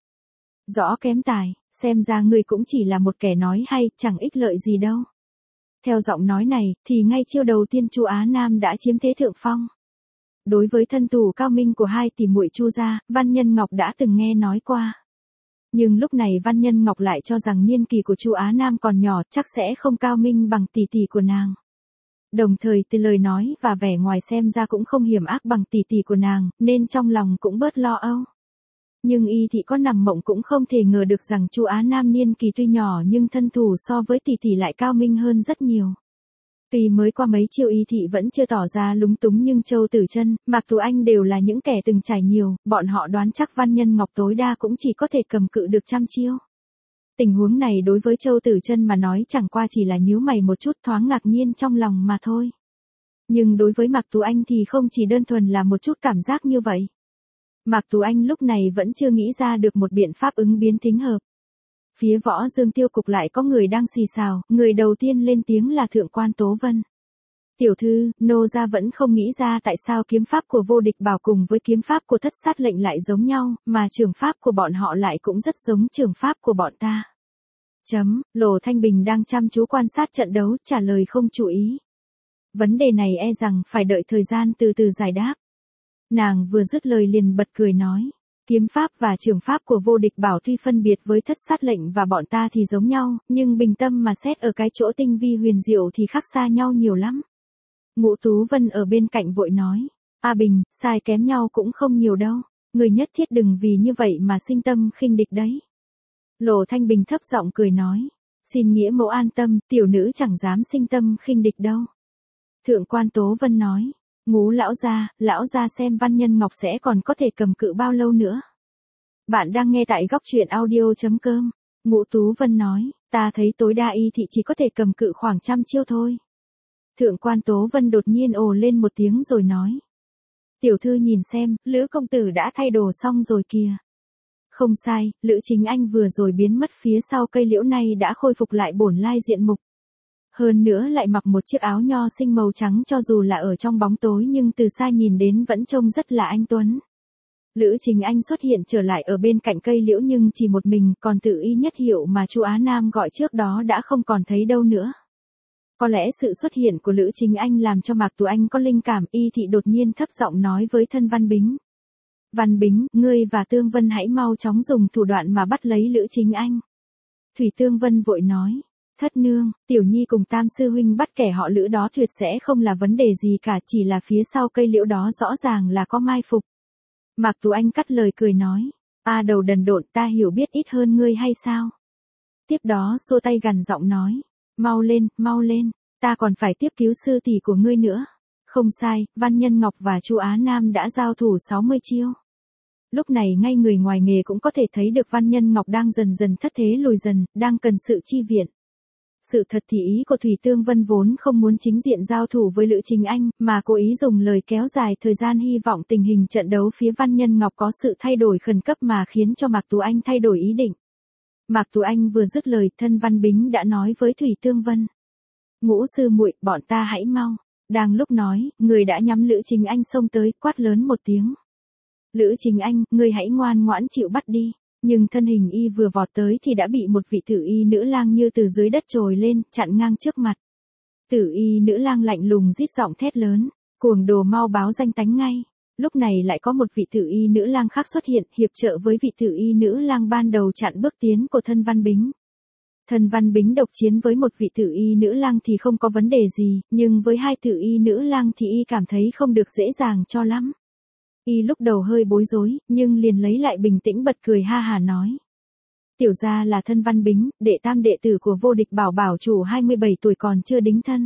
Rõ kém tài, xem ra ngươi cũng chỉ là một kẻ nói hay, chẳng ích lợi gì đâu. Theo giọng nói này, thì ngay chiêu đầu tiên Chu Á Nam đã chiếm thế thượng phong. Đối với thân thủ cao minh của hai tỷ muội Chu gia, Văn Nhân Ngọc đã từng nghe nói qua. Nhưng lúc này Văn Nhân Ngọc lại cho rằng niên kỳ của Chu Á Nam còn nhỏ, chắc sẽ không cao minh bằng tỷ tỷ của nàng. Đồng thời từ lời nói và vẻ ngoài xem ra cũng không hiểm ác bằng tỷ tỷ của nàng, nên trong lòng cũng bớt lo âu. Nhưng y thị có nằm mộng cũng không thể ngờ được rằng Chu Á Nam niên kỳ tuy nhỏ nhưng thân thủ so với tỷ tỷ lại cao minh hơn rất nhiều. Tuy mới qua mấy chiêu y thị vẫn chưa tỏ ra lúng túng nhưng Châu Tử Chân, Mạc Tú Anh đều là những kẻ từng trải nhiều, bọn họ đoán chắc Văn Nhân Ngọc tối đa cũng chỉ có thể cầm cự được trăm chiêu. Tình huống này đối với Châu Tử Chân mà nói chẳng qua chỉ là nhíu mày một chút thoáng ngạc nhiên trong lòng mà thôi. Nhưng đối với Mạc Tú Anh thì không chỉ đơn thuần là một chút cảm giác như vậy. Mạc Tú Anh lúc này vẫn chưa nghĩ ra được một biện pháp ứng biến thính hợp. Phía Võ Dương Tiêu cục lại có người đang xì xào, người đầu tiên lên tiếng là Thượng quan Tố Vân. Tiểu thư, nô gia vẫn không nghĩ ra tại sao kiếm pháp của Vô Địch Bảo cùng với kiếm pháp của Thất Sát Lệnh lại giống nhau, mà trường pháp của bọn họ lại cũng rất giống trường pháp của bọn ta. Chấm, Lô Thanh Bình đang chăm chú quan sát trận đấu, trả lời không chú ý. Vấn đề này e rằng phải đợi thời gian từ từ giải đáp. Nàng vừa dứt lời liền bật cười nói. Kiếm pháp và trường pháp của Vô Địch Bảo tuy phân biệt với Thất Sát Lệnh và bọn ta thì giống nhau, nhưng bình tâm mà xét ở cái chỗ tinh vi huyền diệu thì khác xa nhau nhiều lắm. Ngũ Tú Vân ở bên cạnh vội nói. A Bình, sai kém nhau cũng không nhiều đâu. Người nhất thiết đừng vì như vậy mà sinh tâm khinh địch đấy. Lô Thanh Bình thấp giọng cười nói. Xin nghĩa mẫu an tâm, tiểu nữ chẳng dám sinh tâm khinh địch đâu. Thượng quan Tố Vân nói. Ngũ lão gia, lão gia xem Văn Nhân Ngọc sẽ còn có thể cầm cự bao lâu nữa. Bạn đang nghe tại góc truyện audio chấm com. Ngũ Tú Vân nói, ta thấy tối đa y thị chỉ có thể cầm cự khoảng trăm chiêu thôi. Thượng quan Tố Vân đột nhiên ồ lên một tiếng rồi nói. Tiểu thư nhìn xem, Lữ công tử đã thay đồ xong rồi kìa. Không sai, Lữ Chính Anh vừa rồi biến mất phía sau cây liễu này đã khôi phục lại bổn lai diện mục. Hơn nữa lại mặc một chiếc áo nho xinh màu trắng cho dù là ở trong bóng tối nhưng từ xa nhìn đến vẫn trông rất là anh tuấn. Lữ Chính Anh xuất hiện trở lại ở bên cạnh cây liễu nhưng chỉ một mình, còn Tự Y Nhất Hiệu mà Chu Á Nam gọi trước đó đã không còn thấy đâu nữa. Có lẽ sự xuất hiện của Lữ Chính Anh làm cho Mạc Tú Anh có linh cảm, y thị đột nhiên thấp giọng nói với thân Văn Bính. Văn Bính, ngươi và Tương Vân hãy mau chóng dùng thủ đoạn mà bắt lấy Lữ Chính Anh. Thủy Tương Vân vội nói. Thất nương, Tiểu Nhi cùng Tam sư huynh bắt kẻ họ Lữ đó tuyệt sẽ không là vấn đề gì cả, chỉ là phía sau cây liễu đó rõ ràng là có mai phục. Mạc Tú Anh cắt lời cười nói, a đầu đần độn, ta hiểu biết ít hơn ngươi hay sao? Tiếp đó xua tay gằn giọng nói, mau lên, mau lên, ta còn phải tiếp cứu sư tỷ của ngươi nữa. Không sai, Văn Nhân Ngọc và Chu Á Nam đã giao thủ sáu mươi chiêu. Lúc này ngay người ngoài nghề cũng có thể thấy được Văn Nhân Ngọc đang dần dần thất thế lùi dần, đang cần sự chi viện. Sự thật thì ý của Thủy Tương Vân vốn không muốn chính diện giao thủ với Lữ Chính Anh, mà cố ý dùng lời kéo dài thời gian hy vọng tình hình trận đấu phía Văn Nhân Ngọc có sự thay đổi khẩn cấp mà khiến cho Mạc Tú Anh thay đổi ý định. Mạc Tú Anh vừa dứt lời, thân Văn Bính đã nói với Thủy Tương Vân. Ngũ sư muội, bọn ta hãy mau. Đang lúc nói, người đã nhắm Lữ Chính Anh xông tới, quát lớn một tiếng. Lữ Chính Anh, người hãy ngoan ngoãn chịu bắt đi. Nhưng thân hình y vừa vọt tới thì đã bị một vị tử y nữ lang như từ dưới đất trồi lên, chặn ngang trước mặt. Tử y nữ lang lạnh lùng rít giọng thét lớn, cuồng đồ mau báo danh tánh ngay. Lúc này lại có một vị tử y nữ lang khác xuất hiện, hiệp trợ với vị tử y nữ lang ban đầu chặn bước tiến của thân Văn Bính. Thân Văn Bính độc chiến với một vị tử y nữ lang thì không có vấn đề gì, nhưng với hai tử y nữ lang thì y cảm thấy không được dễ dàng cho lắm. Y lúc đầu hơi bối rối, nhưng liền lấy lại bình tĩnh bật cười ha hà nói. Tiểu gia là thân Văn Bính, đệ tam đệ tử của Vô Địch Bảo bảo chủ hai mươi bảy tuổi còn chưa đính thân.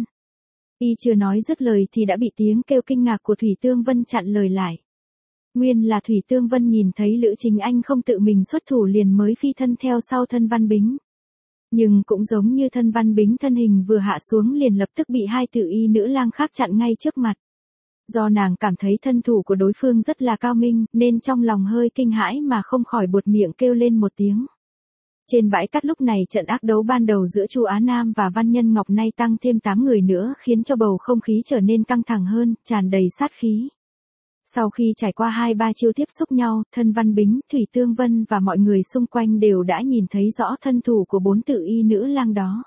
Y chưa nói dứt lời thì đã bị tiếng kêu kinh ngạc của Thủy Tương Vân chặn lời lại. Nguyên là Thủy Tương Vân nhìn thấy Lữ Chính Anh không tự mình xuất thủ liền mới phi thân theo sau thân Văn Bính. Nhưng cũng giống như thân Văn Bính thân hình vừa hạ xuống liền lập tức bị hai tử y nữ lang khác chặn ngay trước mặt. Do nàng cảm thấy thân thủ của đối phương rất là cao minh, nên trong lòng hơi kinh hãi mà không khỏi buột miệng kêu lên một tiếng. Trên bãi cát lúc này trận ác đấu ban đầu giữa Chu Á Nam và Văn Nhân Ngọc nay tăng thêm tám người nữa khiến cho bầu không khí trở nên căng thẳng hơn, tràn đầy sát khí. Sau khi trải qua hai ba chiêu tiếp xúc nhau, thân Văn Bính, Thủy Tương Vân và mọi người xung quanh đều đã nhìn thấy rõ thân thủ của bốn tự y nữ lang đó.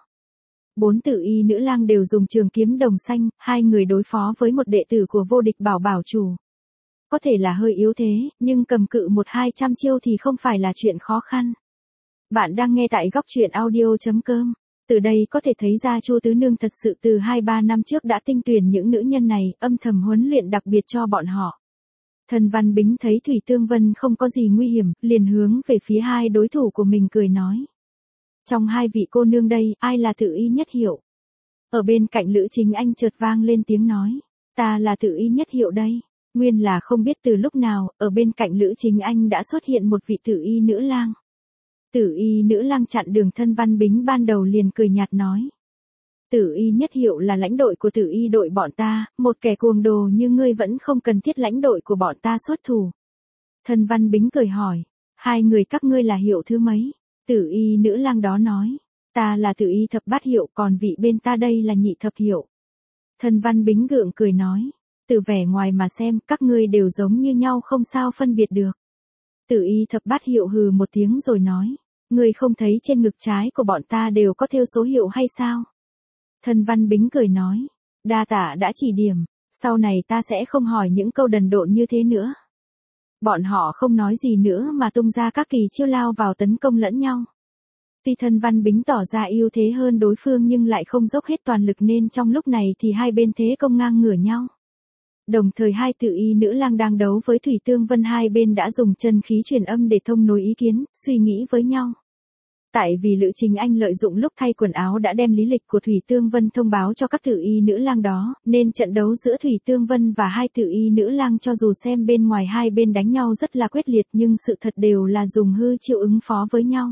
Bốn tự y nữ lang đều dùng trường kiếm đồng xanh, hai người đối phó với một đệ tử của vô địch bảo bảo chủ. Có thể là hơi yếu thế, nhưng cầm cự một hai trăm chiêu thì không phải là chuyện khó khăn. Bạn đang nghe tại góc truyện audio chấm com. Từ đây có thể thấy ra Chu Tứ Nương thật sự từ hai ba năm trước đã tinh tuyển những nữ nhân này, âm thầm huấn luyện đặc biệt cho bọn họ. Thần Văn Bính thấy Thủy Tương Vân không có gì nguy hiểm, liền hướng về phía hai đối thủ của mình cười nói. Trong hai vị cô nương đây, ai là tự y nhất hiệu? Ở bên cạnh Lữ Chính Anh chợt vang lên tiếng nói. Ta là tự y nhất hiệu đây. Nguyên là không biết từ lúc nào, ở bên cạnh Lữ Chính Anh đã xuất hiện một vị tự y nữ lang. Tử y nữ lang chặn đường thân Văn Bính ban đầu liền cười nhạt nói. Tử y nhất hiệu là lãnh đội của tử y đội bọn ta, một kẻ cuồng đồ như ngươi vẫn không cần thiết lãnh đội của bọn ta xuất thủ. Thân Văn Bính cười hỏi, hai người các ngươi là hiệu thứ mấy? Tử y nữ lang đó nói, ta là tử y thập bát hiệu, còn vị bên ta đây là nhị thập hiệu. Thân Văn Bính gượng cười nói, từ vẻ ngoài mà xem các ngươi đều giống như nhau không sao phân biệt được. Tử y thập bát hiệu hừ một tiếng rồi nói, ngươi không thấy trên ngực trái của bọn ta đều có thêu số hiệu hay sao? Thân Văn Bính cười nói, đa tạ đã chỉ điểm, sau này ta sẽ không hỏi những câu đần độn như thế nữa. Bọn họ không nói gì nữa mà tung ra các kỳ chiêu lao vào tấn công lẫn nhau. Tuy thân Văn Bính tỏ ra ưu thế hơn đối phương nhưng lại không dốc hết toàn lực nên trong lúc này thì hai bên thế công ngang ngửa nhau. Đồng thời hai tự y nữ lang đang đấu với Thủy Tương Vân, hai bên đã dùng chân khí truyền âm để thông nối ý kiến, suy nghĩ với nhau. Tại vì Lữ Chính Anh lợi dụng lúc thay quần áo đã đem lý lịch của Thủy Tương Vân thông báo cho các tự y nữ lang đó, nên trận đấu giữa Thủy Tương Vân và hai tự y nữ lang cho dù xem bên ngoài hai bên đánh nhau rất là quyết liệt nhưng sự thật đều là dùng hư chiêu ứng phó với nhau.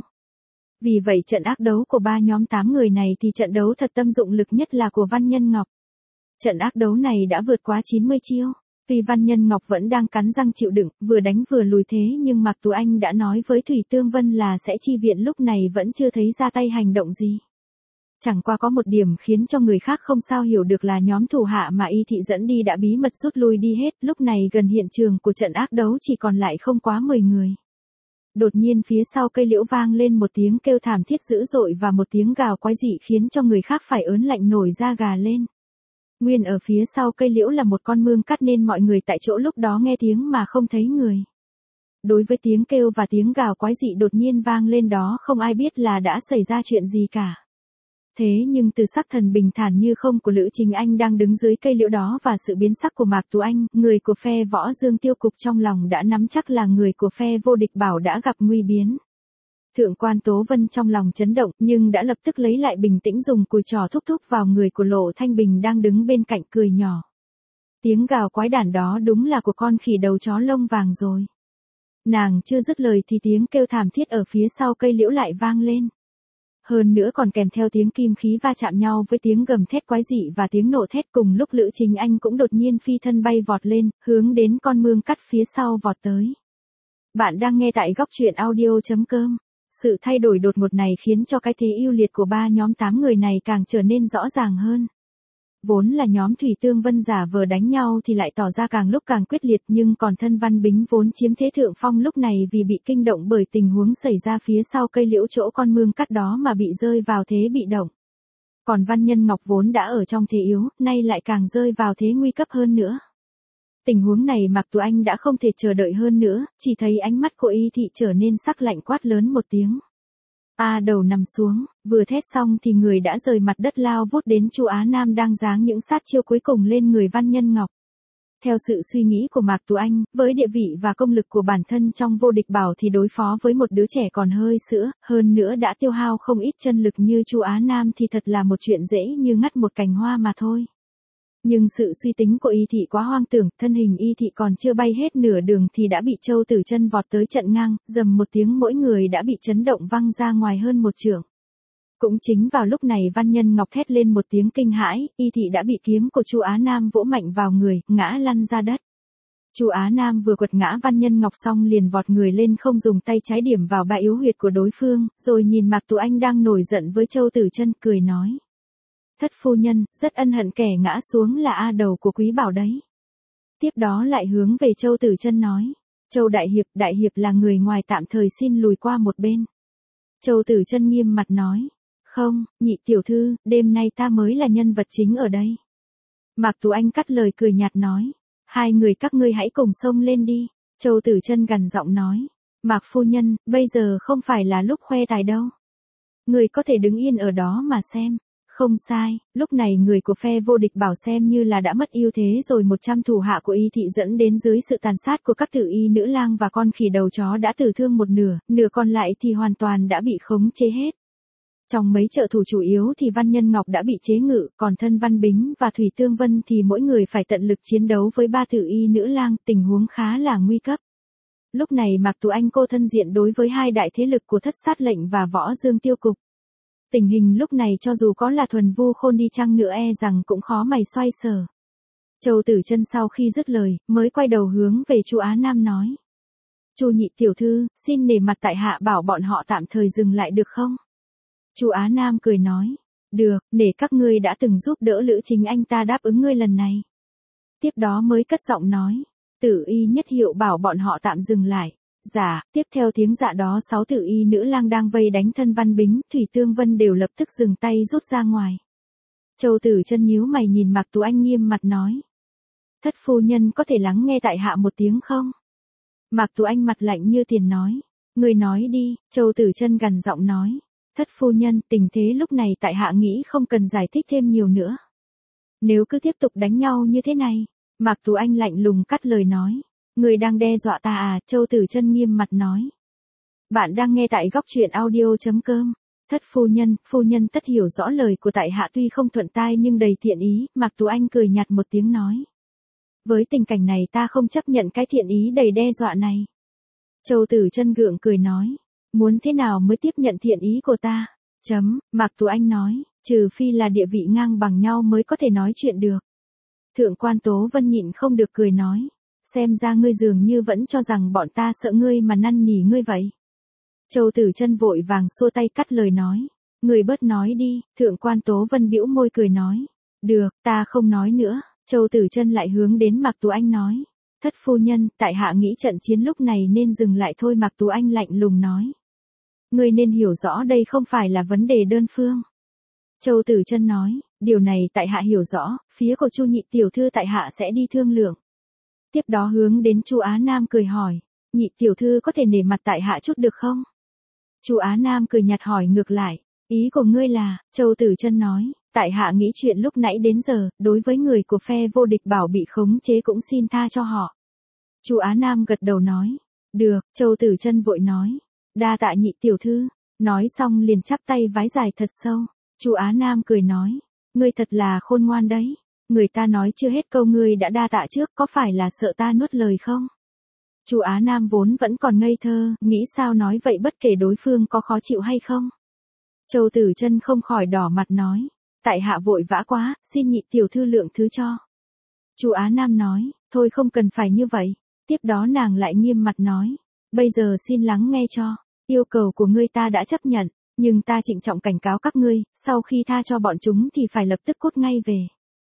Vì vậy trận ác đấu của ba nhóm tám người này thì trận đấu thật tâm dụng lực nhất là của Văn Nhân Ngọc. Trận ác đấu này đã vượt quá chín mươi chiêu. Tuy Văn Nhân Ngọc vẫn đang cắn răng chịu đựng, vừa đánh vừa lùi thế nhưng Mạc Tú Anh đã nói với Thủy Tương Vân là sẽ chi viện, lúc này vẫn chưa thấy ra tay hành động gì. Chẳng qua có một điểm khiến cho người khác không sao hiểu được là nhóm thủ hạ mà Y Thị dẫn đi đã bí mật rút lui đi hết, lúc này gần hiện trường của trận ác đấu chỉ còn lại không quá mười người. Đột nhiên phía sau cây liễu vang lên một tiếng kêu thảm thiết dữ dội và một tiếng gào quái dị khiến cho người khác phải ớn lạnh nổi da gà lên. Nguyên ở phía sau cây liễu là một con mương cắt nên mọi người tại chỗ lúc đó nghe tiếng mà không thấy người. Đối với tiếng kêu và tiếng gào quái dị đột nhiên vang lên đó không ai biết là đã xảy ra chuyện gì cả. Thế nhưng từ sắc thần bình thản như không của Lữ Chính Anh đang đứng dưới cây liễu đó và sự biến sắc của Mạc Tú Anh, người của phe Võ Dương Tiêu Cục trong lòng đã nắm chắc là người của phe vô địch bảo đã gặp nguy biến. Thượng quan Tố Vân trong lòng chấn động nhưng đã lập tức lấy lại bình tĩnh, dùng cùi trò thúc thúc vào người của Lộ Thanh Bình đang đứng bên cạnh cười nhỏ. Tiếng gào quái đản đó đúng là của con khỉ đầu chó lông vàng rồi. Nàng chưa dứt lời thì tiếng kêu thảm thiết ở phía sau cây liễu lại vang lên. Hơn nữa còn kèm theo tiếng kim khí va chạm nhau với tiếng gầm thét quái dị và tiếng nổ thét, cùng lúc Lữ Chính Anh cũng đột nhiên phi thân bay vọt lên, hướng đến con mương cắt phía sau vọt tới. Bạn đang nghe tại góc truyện audio chấm com. Sự thay đổi đột ngột này khiến cho cái thế ưu liệt của ba nhóm tám người này càng trở nên rõ ràng hơn. Vốn là nhóm Thủy Tương Vân giả vờ đánh nhau thì lại tỏ ra càng lúc càng quyết liệt, nhưng còn thân Văn Bính vốn chiếm thế thượng phong lúc này vì bị kinh động bởi tình huống xảy ra phía sau cây liễu chỗ con mương cắt đó mà bị rơi vào thế bị động. Còn Văn Nhân Ngọc vốn đã ở trong thế yếu, nay lại càng rơi vào thế nguy cấp hơn nữa. Tình huống này Mạc Tú Anh đã không thể chờ đợi hơn nữa, chỉ thấy ánh mắt của Y Thị trở nên sắc lạnh, quát lớn một tiếng. A đầu nằm xuống, vừa thét xong thì người đã rời mặt đất lao vút đến Chu Á Nam đang giáng những sát chiêu cuối cùng lên người Văn Nhân Ngọc. Theo sự suy nghĩ của Mạc Tú Anh, với địa vị và công lực của bản thân trong vô địch bảo thì đối phó với một đứa trẻ còn hơi sữa, hơn nữa đã tiêu hao không ít chân lực như Chu Á Nam thì thật là một chuyện dễ như ngắt một cành hoa mà thôi. Nhưng sự suy tính của Y Thị quá hoang tưởng, thân hình Y Thị còn chưa bay hết nửa đường thì đã bị Châu Tử Chân vọt tới chặn ngang, dầm một tiếng mỗi người đã bị chấn động văng ra ngoài hơn một trượng. Cũng chính vào lúc này Văn Nhân Ngọc thét lên một tiếng kinh hãi, Y Thị đã bị kiếm của Chu Á Nam vỗ mạnh vào người, ngã lăn ra đất. Chu Á Nam vừa quật ngã Văn Nhân Ngọc xong liền vọt người lên không, dùng tay trái điểm vào bạ yếu huyệt của đối phương, rồi nhìn Mạc Tú Anh đang nổi giận với Châu Tử Chân cười nói. Thất phu nhân, rất ân hận kẻ ngã xuống là A đầu của Quý Bảo đấy. Tiếp đó lại hướng về Châu Tử Chân nói. Châu Đại Hiệp, Đại Hiệp là người ngoài tạm thời xin lùi qua một bên. Châu Tử Chân nghiêm mặt nói. Không, nhị tiểu thư, đêm nay ta mới là nhân vật chính ở đây. Mạc Tú Anh cắt lời cười nhạt nói. Hai người các ngươi hãy cùng xông lên đi. Châu Tử Chân gằn giọng nói. Mạc phu nhân, bây giờ không phải là lúc khoe tài đâu. Người có thể đứng yên ở đó mà xem. Không sai, lúc này người của phe vô địch bảo xem như là đã mất ưu thế rồi, một trăm thủ hạ của y thị dẫn đến dưới sự tàn sát của các tử y nữ lang và con khỉ đầu chó đã tử thương một nửa, nửa còn lại thì hoàn toàn đã bị khống chế hết. Trong mấy trợ thủ chủ yếu thì Văn Nhân Ngọc đã bị chế ngự, còn thân Văn Bính và Thủy Tương Vân thì mỗi người phải tận lực chiến đấu với ba tử y nữ lang, tình huống khá là nguy cấp. Lúc này Mạc Tú Anh cô thân diện đối với hai đại thế lực của Thất Sát Lệnh và Võ Dương Tiêu Cục. Tình hình lúc này cho dù có là Thuần Vu Khôn đi chăng nữa e rằng cũng khó mày xoay sở. Châu Tử Chân sau khi dứt lời, mới quay đầu hướng về Chu Á Nam nói. Chu nhị tiểu thư, xin nể mặt tại hạ bảo bọn họ tạm thời dừng lại được không? Chu Á Nam cười nói. Được, nể các ngươi đã từng giúp đỡ Lữ Chính Anh, ta đáp ứng ngươi lần này. Tiếp đó mới cất giọng nói. Tử y nhất hiệu bảo bọn họ tạm dừng lại. Dạ, tiếp theo tiếng dạ đó sáu tử y nữ lang đang vây đánh thân Văn Bính, Thủy Tương Vân đều lập tức dừng tay rút ra ngoài. Châu Tử Chân nhíu mày nhìn Mạc Tú Anh nghiêm mặt nói. Thất phu nhân có thể lắng nghe tại hạ một tiếng không? Mạc Tú Anh mặt lạnh như tiền nói. Người nói đi, Châu Tử Chân gằn giọng nói. Thất phu nhân, tình thế lúc này tại hạ nghĩ không cần giải thích thêm nhiều nữa. Nếu cứ tiếp tục đánh nhau như thế này, Mạc Tú Anh lạnh lùng cắt lời nói. Người đang đe dọa ta à? Châu Tử Chân nghiêm mặt nói. Bạn đang nghe tại góc truyện audio chấm com. Thất phu nhân, phu nhân tất hiểu rõ lời của tại hạ tuy không thuận tai nhưng đầy thiện ý. Mạc Tú Anh cười nhạt một tiếng nói. Với tình cảnh này ta không chấp nhận cái thiện ý đầy đe dọa này. Châu Tử Chân gượng cười nói. Muốn thế nào mới tiếp nhận thiện ý của ta? Chấm, Mạc Tú Anh nói, trừ phi là địa vị ngang bằng nhau mới có thể nói chuyện được. Thượng quan Tố Vân nhịn không được cười nói. Xem ra ngươi dường như vẫn cho rằng bọn ta sợ ngươi mà năn nỉ ngươi vậy. Châu Tử Chân vội vàng xua tay cắt lời nói. Người bớt nói đi. Thượng quan Tố Vân bĩu môi cười nói. Được, ta không nói nữa. Châu Tử Chân lại hướng đến Mạc Tú Anh nói. Thất phu nhân, tại hạ nghĩ trận chiến lúc này nên dừng lại thôi. Mạc Tú Anh lạnh lùng nói. Ngươi nên hiểu rõ đây không phải là vấn đề đơn phương. Châu Tử Chân nói. Điều này tại hạ hiểu rõ, phía của Chu nhị tiểu thư tại hạ sẽ đi thương lượng. Tiếp đó hướng đến Chu Á Nam cười hỏi. Nhị tiểu thư có thể nể mặt tại hạ chút được không? Chu Á Nam cười nhạt hỏi ngược lại. Ý của ngươi là, Châu Tử Chân nói, tại hạ nghĩ chuyện lúc nãy đến giờ, đối với người của phe vô địch bảo bị khống chế cũng xin tha cho họ. Chu Á Nam gật đầu nói. Được, Châu Tử Chân vội nói. Đa tạ nhị tiểu thư. Nói xong liền chắp tay vái dài thật sâu. Chu Á Nam cười nói. Ngươi thật là khôn ngoan đấy. Người ta nói chưa hết câu ngươi đã đa tạ trước, có phải là sợ ta nuốt lời không? Chu Á Nam vốn vẫn còn ngây thơ, nghĩ sao nói vậy bất kể đối phương có khó chịu hay không. Châu Tử Chân không khỏi đỏ mặt nói. Tại hạ vội vã quá, xin nhị tiểu thư lượng thứ cho. Chu Á Nam nói, thôi không cần phải như vậy. Tiếp đó nàng lại nghiêm mặt nói. Bây giờ xin lắng nghe cho. Yêu cầu của ngươi ta đã chấp nhận, nhưng ta trịnh trọng cảnh cáo các ngươi, sau khi tha cho bọn chúng thì phải lập tức cút ngay về.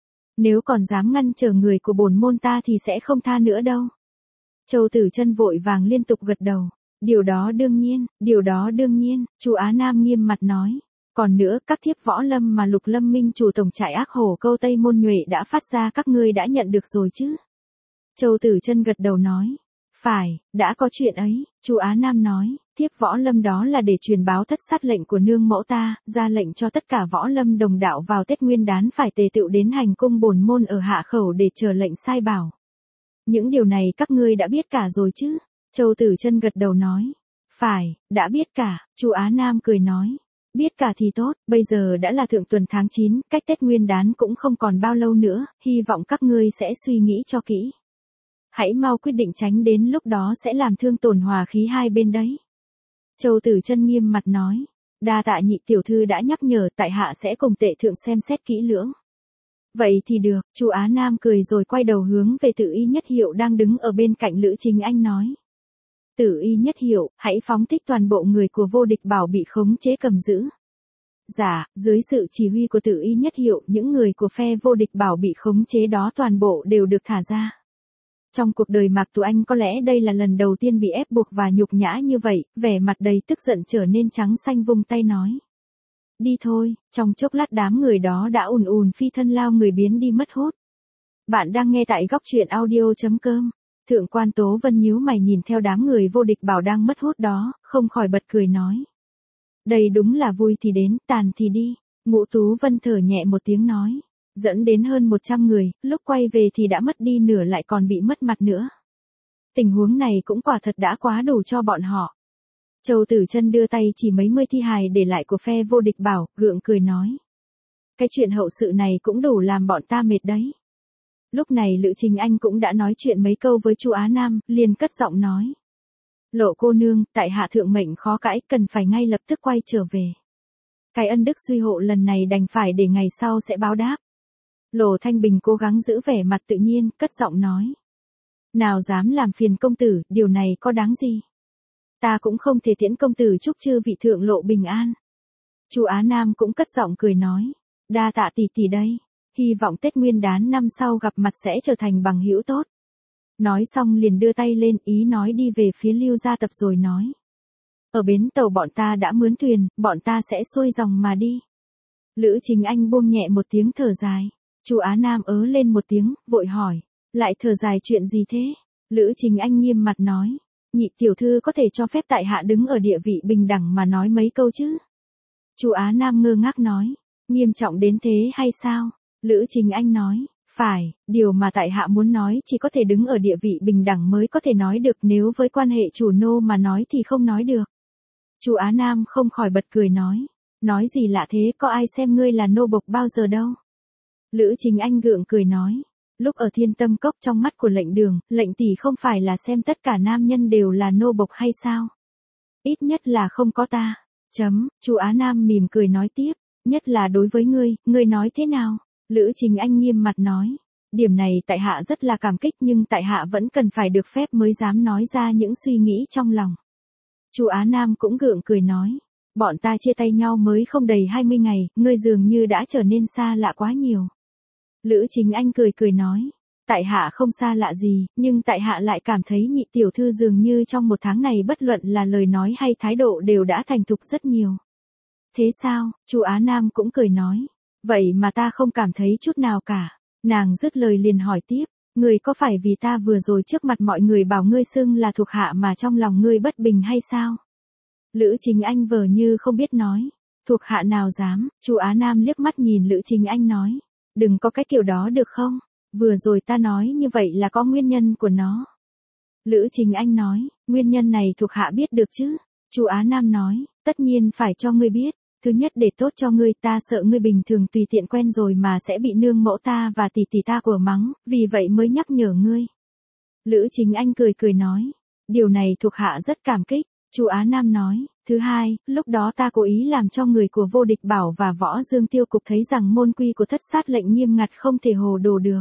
Nếu còn dám ngăn trở người của bổn môn ta thì sẽ không tha nữa đâu. Châu Tử Chân vội vàng liên tục gật đầu. Điều đó đương nhiên, điều đó đương nhiên, Chu Á Nam nghiêm mặt nói. Còn nữa, các thiếp võ lâm mà Lục Lâm Minh chủ tổng trại Ác Hổ Câu Tây Môn Nhuệ đã phát ra các ngươi đã nhận được rồi chứ? Châu Tử Chân gật đầu nói. Phải, đã có chuyện ấy. Chu Á Nam nói. Thiếp võ lâm đó là để truyền báo thất sát lệnh của nương mẫu ta, ra lệnh cho tất cả võ lâm đồng đạo vào Tết Nguyên Đán phải tề tựu đến hành cung bổn môn ở Hạ Khẩu để chờ lệnh sai bảo. Những điều này các ngươi đã biết cả rồi chứ? Châu Tử Chân gật đầu nói. Phải, đã biết cả. Chu Á Nam cười nói. Biết cả thì tốt, bây giờ đã là thượng tuần tháng chín, cách Tết Nguyên Đán cũng không còn bao lâu nữa, hy vọng các ngươi sẽ suy nghĩ cho kỹ. Hãy mau quyết định, tránh đến lúc đó sẽ làm thương tổn hòa khí hai bên đấy. Châu Tử Chân nghiêm mặt nói. Đa tạ nhị tiểu thư đã nhắc nhở, tại hạ sẽ cùng tệ thượng xem xét kỹ lưỡng. Vậy thì được. Chu Á Nam cười rồi quay đầu hướng về Tử Y Nhất Hiệu đang đứng ở bên cạnh Lữ Chính Anh nói. Tử Y Nhất Hiệu, hãy phóng thích toàn bộ người của vô địch bảo bị khống chế cầm giữ. Dạ, dưới sự chỉ huy của Tử Y Nhất Hiệu, những người của phe vô địch bảo bị khống chế đó toàn bộ đều được thả ra. Trong cuộc đời Mạc Tú Anh có lẽ đây là lần đầu tiên bị ép buộc và nhục nhã như vậy, vẻ mặt đầy tức giận trở nên trắng xanh vung tay nói. Đi thôi, trong chốc lát đám người đó đã ùn ùn phi thân lao người biến đi mất hút. Bạn đang nghe tại góc truyện audio.com. Thượng quan Tố Vân nhíu mày nhìn theo đám người vô địch bảo đang mất hút đó, không khỏi bật cười nói. Đây đúng là vui thì đến, tàn thì đi. Ngũ Tú Vân thở nhẹ một tiếng nói. Dẫn đến hơn một trăm người, lúc quay về thì đã mất đi nửa lại còn bị mất mặt nữa. Tình huống này cũng quả thật đã quá đủ cho bọn họ. Châu Tử Chân đưa tay chỉ mấy mươi thi hài để lại của phe vô địch bảo, gượng cười nói. Cái chuyện hậu sự này cũng đủ làm bọn ta mệt đấy. Lúc này Lữ Chính Anh cũng đã nói chuyện mấy câu với Chu Á Nam, liền cất giọng nói. Lộ cô nương, tại hạ thượng mệnh khó cãi, cần phải ngay lập tức quay trở về. Cái ân đức duy hộ lần này đành phải để ngày sau sẽ báo đáp. Lộ Thanh Bình cố gắng giữ vẻ mặt tự nhiên, cất giọng nói. Nào dám làm phiền công tử, điều này có đáng gì? Ta cũng không thể tiễn công tử chúc chư vị thượng lộ bình an. Chu Á Nam cũng cất giọng cười nói. Đa tạ tỷ tỷ đây. Hy vọng Tết Nguyên Đán năm sau gặp mặt sẽ trở thành bằng hữu tốt. Nói xong liền đưa tay lên ý nói đi về phía Lưu gia tập rồi nói. Ở bến tàu bọn ta đã mướn thuyền, bọn ta sẽ xuôi dòng mà đi. Lữ Chính Anh buông nhẹ một tiếng thở dài. Chu Á Nam ớ lên một tiếng, vội hỏi. Lại thở dài chuyện gì thế? Lữ Chính Anh nghiêm mặt nói. Nhị tiểu thư có thể cho phép tại hạ đứng ở địa vị bình đẳng mà nói mấy câu chứ? Chu Á Nam ngơ ngác nói. Nghiêm trọng đến thế hay sao? Lữ Chính Anh nói. Phải, điều mà tại hạ muốn nói chỉ có thể đứng ở địa vị bình đẳng mới có thể nói được, nếu với quan hệ chủ nô mà nói thì không nói được. Chu Á Nam không khỏi bật cười nói. Nói gì lạ thế, có ai xem ngươi là nô bộc bao giờ đâu. Lữ Chính Anh gượng cười nói. Lúc ở Thiên Tâm Cốc trong mắt của lệnh đường, lệnh tỷ không phải là xem tất cả nam nhân đều là nô bộc hay sao? Ít nhất là không có ta. Chấm, Chu Á Nam mỉm cười nói tiếp. Nhất là đối với ngươi, ngươi nói thế nào? Lữ Chính Anh nghiêm mặt nói. Điểm này tại hạ rất là cảm kích nhưng tại hạ vẫn cần phải được phép mới dám nói ra những suy nghĩ trong lòng. Chu Á Nam cũng gượng cười nói. Bọn ta chia tay nhau mới không đầy hai mươi ngày, ngươi dường như đã trở nên xa lạ quá nhiều. Lữ Chính Anh cười cười nói. Tại hạ không xa lạ gì, nhưng tại hạ lại cảm thấy nhị tiểu thư dường như trong một tháng này bất luận là lời nói hay thái độ đều đã thành thục rất nhiều. Thế sao? Chu Á Nam cũng cười nói. Vậy mà ta không cảm thấy chút nào cả. Nàng dứt lời liền hỏi tiếp. Ngươi có phải vì ta vừa rồi trước mặt mọi người bảo ngươi xưng là thuộc hạ mà trong lòng ngươi bất bình hay sao? Lữ Chính Anh vờ như không biết nói. Thuộc hạ nào dám? Chu Á Nam liếc mắt nhìn Lữ Chính Anh nói. Đừng có cái kiểu đó được không? Vừa rồi ta nói như vậy là có nguyên nhân của nó. Lữ Chính Anh nói. Nguyên nhân này thuộc hạ biết được chứ? Chu Á Nam nói. Tất nhiên phải cho ngươi biết. Thứ nhất để tốt cho ngươi, ta sợ ngươi bình thường tùy tiện quen rồi mà sẽ bị nương mẫu ta và tỷ tỷ ta của mắng, vì vậy mới nhắc nhở ngươi. Lữ Chính Anh cười cười nói. Điều này thuộc hạ rất cảm kích. Chu Á Nam nói. Thứ hai, lúc đó ta cố ý làm cho người của vô địch bảo và võ dương tiêu cục thấy rằng môn quy của thất sát lệnh nghiêm ngặt không thể hồ đồ được.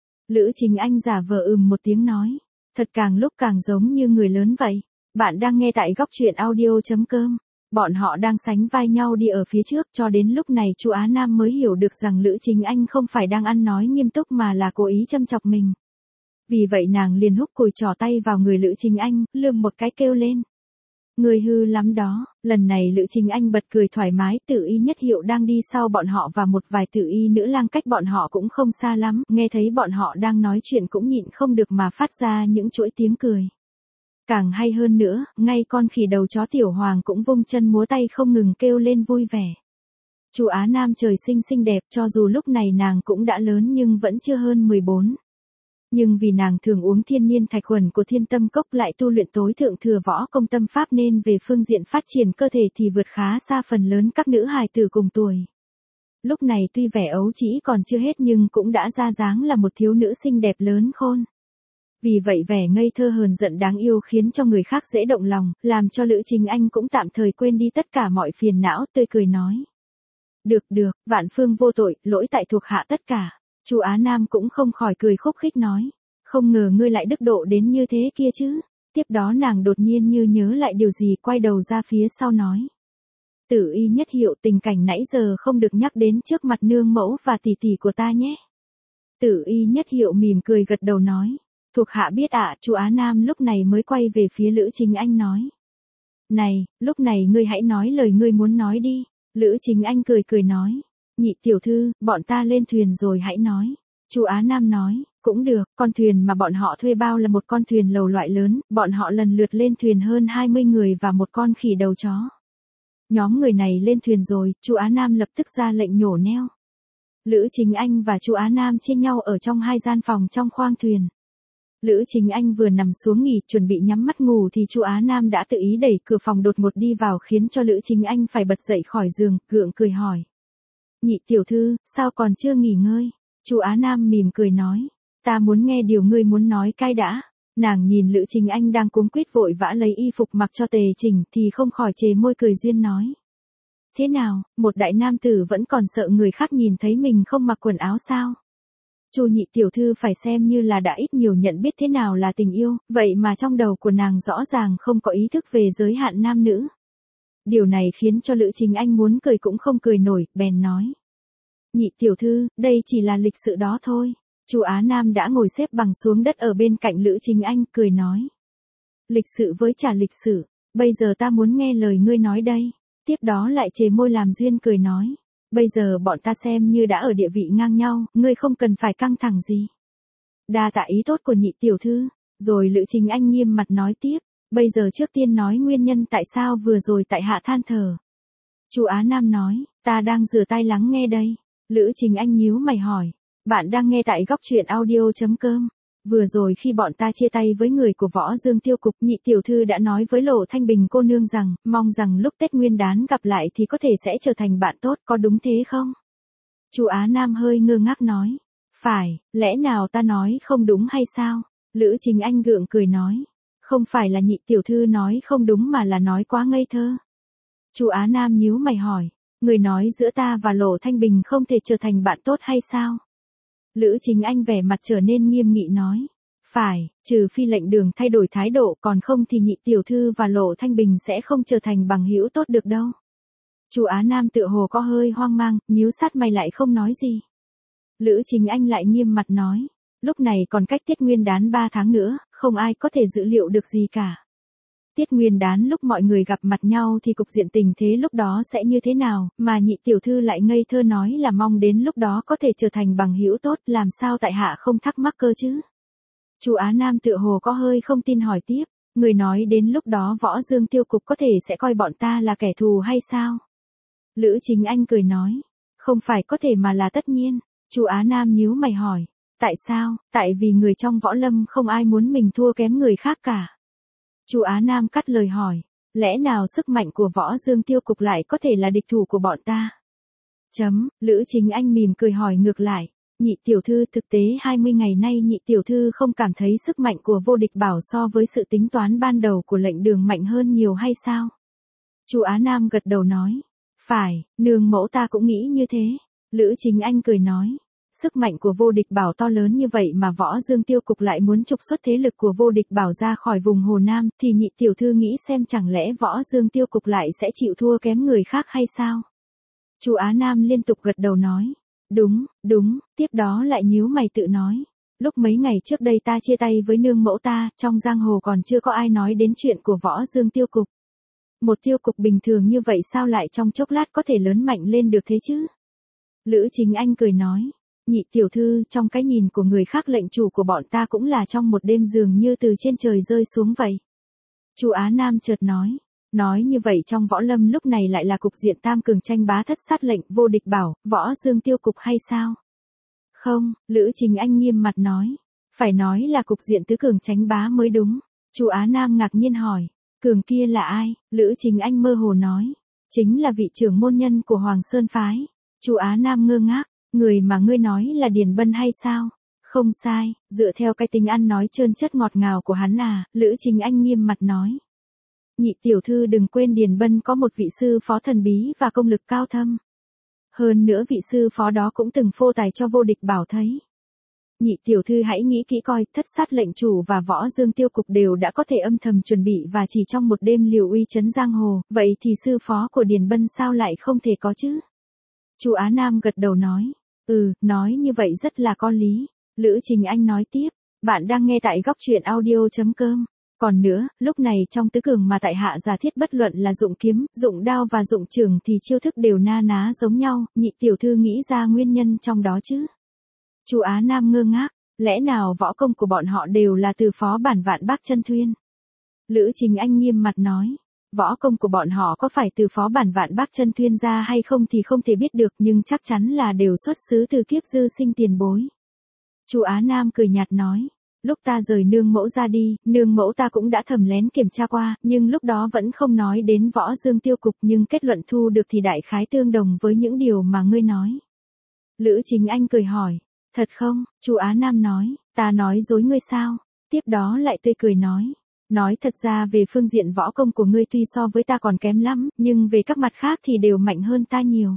Lữ Chính Anh giả vờ ừm một tiếng nói. Thật càng lúc càng giống như người lớn vậy. Bạn đang nghe tại góc truyện audio.com. Bọn họ đang sánh vai nhau đi ở phía trước cho đến lúc này Chu Á Nam mới hiểu được rằng Lữ Chính Anh không phải đang ăn nói nghiêm túc mà là cố ý châm chọc mình. Vì vậy nàng liền húc cùi trỏ tay vào người Lữ Chính Anh, lườm một cái kêu lên. Người hư lắm đó, lần này Lữ Chính Anh bật cười thoải mái, Tử Y Nhất Hiệu đang đi sau bọn họ và một vài tử y nữ lang cách bọn họ cũng không xa lắm, nghe thấy bọn họ đang nói chuyện cũng nhịn không được mà phát ra những chuỗi tiếng cười. Càng hay hơn nữa, ngay con khỉ đầu chó Tiểu Hoàng cũng vung chân múa tay không ngừng kêu lên vui vẻ. Chu Á Nam trời sinh xinh đẹp, cho dù lúc này nàng cũng đã lớn nhưng vẫn chưa hơn mười bốn. Nhưng vì nàng thường uống thiên niên thạch khuẩn của Thiên Tâm Cốc lại tu luyện tối thượng thừa võ công tâm pháp nên về phương diện phát triển cơ thể thì vượt khá xa phần lớn các nữ hài tử cùng tuổi. Lúc này tuy vẻ ấu trĩ còn chưa hết nhưng cũng đã ra dáng là một thiếu nữ xinh đẹp lớn khôn. Vì vậy vẻ ngây thơ hờn giận đáng yêu khiến cho người khác dễ động lòng, làm cho Lữ Chính Anh cũng tạm thời quên đi tất cả mọi phiền não, tươi cười nói. Được được, vạn phương vô tội, lỗi tại thuộc hạ tất cả. Chu Á Nam cũng không khỏi cười khúc khích nói. Không ngờ ngươi lại đức độ đến như thế kia chứ. Tiếp đó nàng đột nhiên như nhớ lại điều gì quay đầu ra phía sau nói. Tử Y Nhất Hiệu, tình cảnh nãy giờ không được nhắc đến trước mặt nương mẫu và tỷ tỷ của ta nhé. Tử Y Nhất Hiệu mỉm cười gật đầu nói. Thuộc hạ biết ạ, chu Á Nam lúc này mới quay về phía Lữ Chính Anh nói. Này, lúc này ngươi hãy nói lời ngươi muốn nói đi. Lữ Chính Anh cười cười nói. Nhị tiểu thư, bọn ta lên thuyền rồi hãy nói. Chu Á Nam nói, cũng được, con thuyền mà bọn họ thuê bao là một con thuyền lầu loại lớn, bọn họ lần lượt lên thuyền hơn hai mươi người và một con khỉ đầu chó. Nhóm người này lên thuyền rồi, Chu Á Nam lập tức ra lệnh nhổ neo. Lữ Chính Anh và Chu Á Nam chia nhau ở trong hai gian phòng trong khoang thuyền. Lữ Chính Anh vừa nằm xuống nghỉ, chuẩn bị nhắm mắt ngủ thì Chu Á Nam đã tự ý đẩy cửa phòng đột ngột đi vào khiến cho Lữ Chính Anh phải bật dậy khỏi giường, gượng cười hỏi. Nhị tiểu thư, sao còn chưa nghỉ ngơi? Chu Á Nam mỉm cười nói. Ta muốn nghe điều ngươi muốn nói cái đã. Nàng nhìn Lữ Chính Anh đang cuống quýt vội vã lấy y phục mặc cho tề chỉnh thì không khỏi chề môi cười duyên nói. Thế nào, một đại nam tử vẫn còn sợ người khác nhìn thấy mình không mặc quần áo sao? Chu nhị tiểu thư phải xem như là đã ít nhiều nhận biết thế nào là tình yêu, vậy mà trong đầu của nàng rõ ràng không có ý thức về giới hạn nam nữ. Điều này khiến cho Lữ Chính Anh muốn cười cũng không cười nổi, bèn nói. Nhị tiểu thư, đây chỉ là lịch sự đó thôi. Chu Á Nam đã ngồi xếp bằng xuống đất ở bên cạnh Lữ Chính Anh, cười nói. Lịch sự với chả lịch sự, bây giờ ta muốn nghe lời ngươi nói đây. Tiếp đó lại chề môi làm duyên cười nói. Bây giờ bọn ta xem như đã ở địa vị ngang nhau, ngươi không cần phải căng thẳng gì. Đa tạ ý tốt của nhị tiểu thư. Rồi Lữ Chính Anh nghiêm mặt nói tiếp. Bây giờ trước tiên nói nguyên nhân tại sao vừa rồi tại hạ than thở. Chu Á Nam nói, ta đang rửa tai lắng nghe đây. Lữ Chính Anh nhíu mày hỏi. Bạn đang nghe tại góc truyện audio.com. Vừa rồi khi bọn ta chia tay với người của Võ Dương Tiêu Cục, nhị tiểu thư đã nói với Lộ Thanh Bình cô nương rằng, mong rằng lúc Tết Nguyên đán gặp lại thì có thể sẽ trở thành bạn tốt, có đúng thế không? Chu Á Nam hơi ngơ ngác nói. Phải, lẽ nào ta nói không đúng hay sao? Lữ Chính Anh gượng cười nói. Không phải là nhị tiểu thư nói không đúng mà là nói quá ngây thơ. Chu Á Nam nhíu mày hỏi. Người nói giữa ta và Lộ Thanh Bình không thể trở thành bạn tốt hay sao? Lữ Chính Anh vẻ mặt trở nên nghiêm nghị nói. Phải, trừ phi lệnh đường thay đổi thái độ, còn không thì nhị tiểu thư và Lộ Thanh Bình sẽ không trở thành bằng hữu tốt được đâu. Chu Á Nam tựa hồ có hơi hoang mang, nhíu sát mày lại không nói gì. Lữ Chính Anh lại nghiêm mặt nói. Lúc này còn cách Tết Nguyên đán ba tháng nữa, không ai có thể dự liệu được gì cả. Tết Nguyên đán lúc mọi người gặp mặt nhau thì cục diện tình thế lúc đó sẽ như thế nào, mà nhị tiểu thư lại ngây thơ nói là mong đến lúc đó có thể trở thành bằng hữu tốt, làm sao tại hạ không thắc mắc cơ chứ? Chu Á Nam tựa hồ có hơi không tin hỏi tiếp, người nói đến lúc đó Võ Dương Tiêu Cục có thể sẽ coi bọn ta là kẻ thù hay sao? Lữ Chính Anh cười nói, không phải có thể mà là tất nhiên. Chu Á Nam nhíu mày hỏi, tại sao? Tại vì người trong võ lâm không ai muốn mình thua kém người khác cả. Chu Á Nam cắt lời hỏi, lẽ nào sức mạnh của Võ Dương Tiêu Cục lại có thể là địch thủ của bọn ta? Chấm, Lữ Chính Anh mỉm cười hỏi ngược lại, nhị tiểu thư thực tế hai mươi ngày nay nhị tiểu thư không cảm thấy sức mạnh của Vô Địch Bảo so với sự tính toán ban đầu của lệnh đường mạnh hơn nhiều hay sao? Chu Á Nam gật đầu nói, phải, nương mẫu ta cũng nghĩ như thế. Lữ Chính Anh cười nói. Sức mạnh của Vô Địch Bảo to lớn như vậy mà Võ Dương Tiêu Cục lại muốn trục xuất thế lực của Vô Địch Bảo ra khỏi vùng Hồ Nam, thì nhị tiểu thư nghĩ xem chẳng lẽ Võ Dương Tiêu Cục lại sẽ chịu thua kém người khác hay sao? Chu Á Nam liên tục gật đầu nói. Đúng, đúng, tiếp đó lại nhíu mày tự nói. Lúc mấy ngày trước đây ta chia tay với nương mẫu ta, trong giang hồ còn chưa có ai nói đến chuyện của Võ Dương Tiêu Cục. Một tiêu cục bình thường như vậy sao lại trong chốc lát có thể lớn mạnh lên được thế chứ? Lữ Chính Anh cười nói. Nhị tiểu thư, trong cái nhìn của người khác lệnh chủ của bọn ta cũng là trong một đêm dường như từ trên trời rơi xuống vậy. Chu Á Nam chợt nói. Nói như vậy trong võ lâm lúc này lại là cục diện tam cường tranh bá thất sát lệnh Vô Địch Bảo, Võ Dương Tiêu Cục hay sao? Không, Lữ Chính Anh nghiêm mặt nói. Phải nói là cục diện tứ cường tranh bá mới đúng. Chu Á Nam ngạc nhiên hỏi. Cường kia là ai? Lữ Chính Anh mơ hồ nói. Chính là vị trưởng môn nhân của Hoàng Sơn Phái. Chu Á Nam ngơ ngác. Người mà ngươi nói là Điền Bân hay sao? Không sai, dựa theo cái tính ăn nói trơn chất ngọt ngào của hắn à, Lữ Chính Anh nghiêm mặt nói. Nhị tiểu thư đừng quên Điền Bân có một vị sư phó thần bí và công lực cao thâm. Hơn nữa vị sư phó đó cũng từng phô tài cho Vô Địch Bảo thấy. Nhị tiểu thư hãy nghĩ kỹ coi, thất sát lệnh chủ và Võ Dương Tiêu Cục đều đã có thể âm thầm chuẩn bị và chỉ trong một đêm liều uy chấn giang hồ, vậy thì sư phó của Điền Bân sao lại không thể có chứ? Chu Á Nam gật đầu nói. Ừ, nói như vậy rất là có lý. Lữ Chính Anh nói tiếp. Bạn đang nghe tại góc truyện audio.com. Còn nữa, lúc này trong tứ cường mà tại hạ giả thiết bất luận là dụng kiếm, dụng đao và dụng trường thì chiêu thức đều na ná giống nhau, nhị tiểu thư nghĩ ra nguyên nhân trong đó chứ. Chu Á Nam ngơ ngác, lẽ nào võ công của bọn họ đều là từ phó bản Vạn Bác Chân Thuyên? Lữ Chính Anh nghiêm mặt nói, võ công của bọn họ có phải từ phó bản Vạn Bác Chân Thuyên ra hay không thì không thể biết được, nhưng chắc chắn là đều xuất xứ từ kiếp dư sinh tiền bối. Chu Á Nam cười nhạt nói, lúc ta rời nương mẫu ra đi, nương mẫu ta cũng đã thầm lén kiểm tra qua, nhưng lúc đó vẫn không nói đến võ dương tiêu cục, nhưng kết luận thu được thì đại khái tương đồng với những điều mà ngươi nói. Lữ Chính Anh cười hỏi, thật không? Chu Á Nam nói, ta nói dối ngươi sao? Tiếp đó lại tươi cười nói, nói thật ra về phương diện võ công của ngươi tuy so với ta còn kém lắm, nhưng về các mặt khác thì đều mạnh hơn ta nhiều.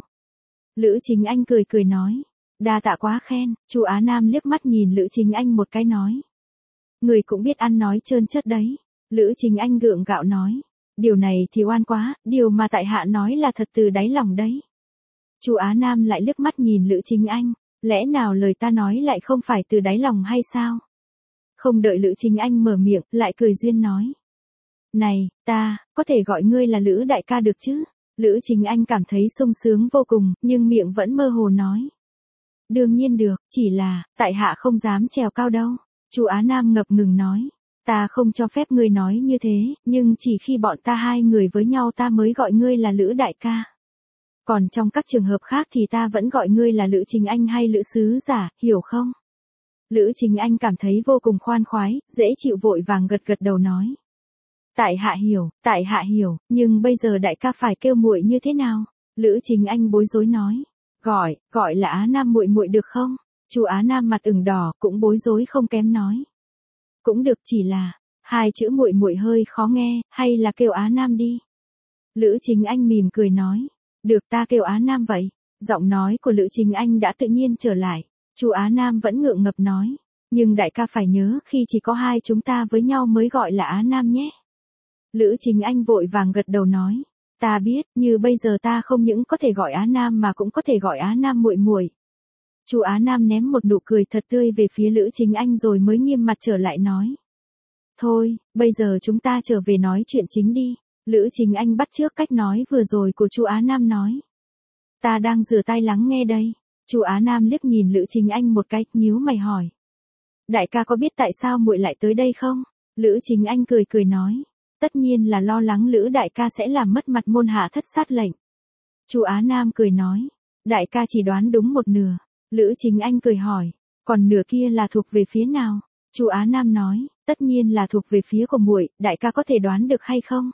Lữ Chính Anh cười cười nói, đa tạ quá khen. Chu Á Nam liếc mắt nhìn Lữ Chính Anh một cái nói, người cũng biết ăn nói trơn chất đấy. Lữ Chính Anh gượng gạo nói, điều này thì oan quá, điều mà tại hạ nói là thật từ đáy lòng đấy. Chu Á Nam lại liếc mắt nhìn Lữ Chính Anh, lẽ nào lời ta nói lại không phải từ đáy lòng hay sao? Không đợi Lữ Chính Anh mở miệng, lại cười duyên nói, này, ta, có thể gọi ngươi là Lữ đại ca được chứ? Lữ Chính Anh cảm thấy sung sướng vô cùng, nhưng miệng vẫn mơ hồ nói, đương nhiên được, chỉ là, tại hạ không dám trèo cao đâu. Chu Á Nam ngập ngừng nói, ta không cho phép ngươi nói như thế, nhưng chỉ khi bọn ta hai người với nhau ta mới gọi ngươi là Lữ đại ca. Còn trong các trường hợp khác thì ta vẫn gọi ngươi là Lữ Chính Anh hay Lữ sứ giả, hiểu không? Lữ Chính Anh cảm thấy vô cùng khoan khoái, dễ chịu, vội vàng gật gật đầu nói, tại hạ hiểu, tại hạ hiểu, nhưng bây giờ đại ca phải kêu muội như thế nào? Lữ Chính Anh bối rối nói, gọi, gọi là Á Nam muội muội được không? Chu Á Nam mặt ửng đỏ, cũng bối rối không kém nói, cũng được, chỉ là hai chữ muội muội hơi khó nghe, hay là kêu Á Nam đi. Lữ Chính Anh mỉm cười nói, được, ta kêu Á Nam vậy. Giọng nói của Lữ Chính Anh đã tự nhiên trở lại. Chu Á Nam vẫn ngượng ngập nói, nhưng đại ca phải nhớ khi chỉ có hai chúng ta với nhau mới gọi là Á Nam nhé. Lữ Chính Anh vội vàng gật đầu nói, ta biết, như bây giờ ta không những có thể gọi Á Nam mà cũng có thể gọi Á Nam muội muội. Chu Á Nam ném một nụ cười thật tươi về phía Lữ Chính Anh rồi mới nghiêm mặt trở lại nói, thôi, bây giờ chúng ta trở về nói chuyện chính đi. Lữ Chính Anh bắt chước cách nói vừa rồi của Chu Á Nam nói, ta đang rửa tay lắng nghe đây. Chu Á Nam liếc nhìn Lữ Chính Anh một cái, nhíu mày hỏi, đại ca có biết tại sao muội lại tới đây không? Lữ Chính Anh cười cười nói, tất nhiên là lo lắng Lữ đại ca sẽ làm mất mặt môn hạ thất sát lệnh. Chu Á Nam cười nói, đại ca chỉ đoán đúng một nửa. Lữ Chính Anh cười hỏi, còn nửa kia là thuộc về phía nào? Chu Á Nam nói, tất nhiên là thuộc về phía của muội, đại ca có thể đoán được hay không?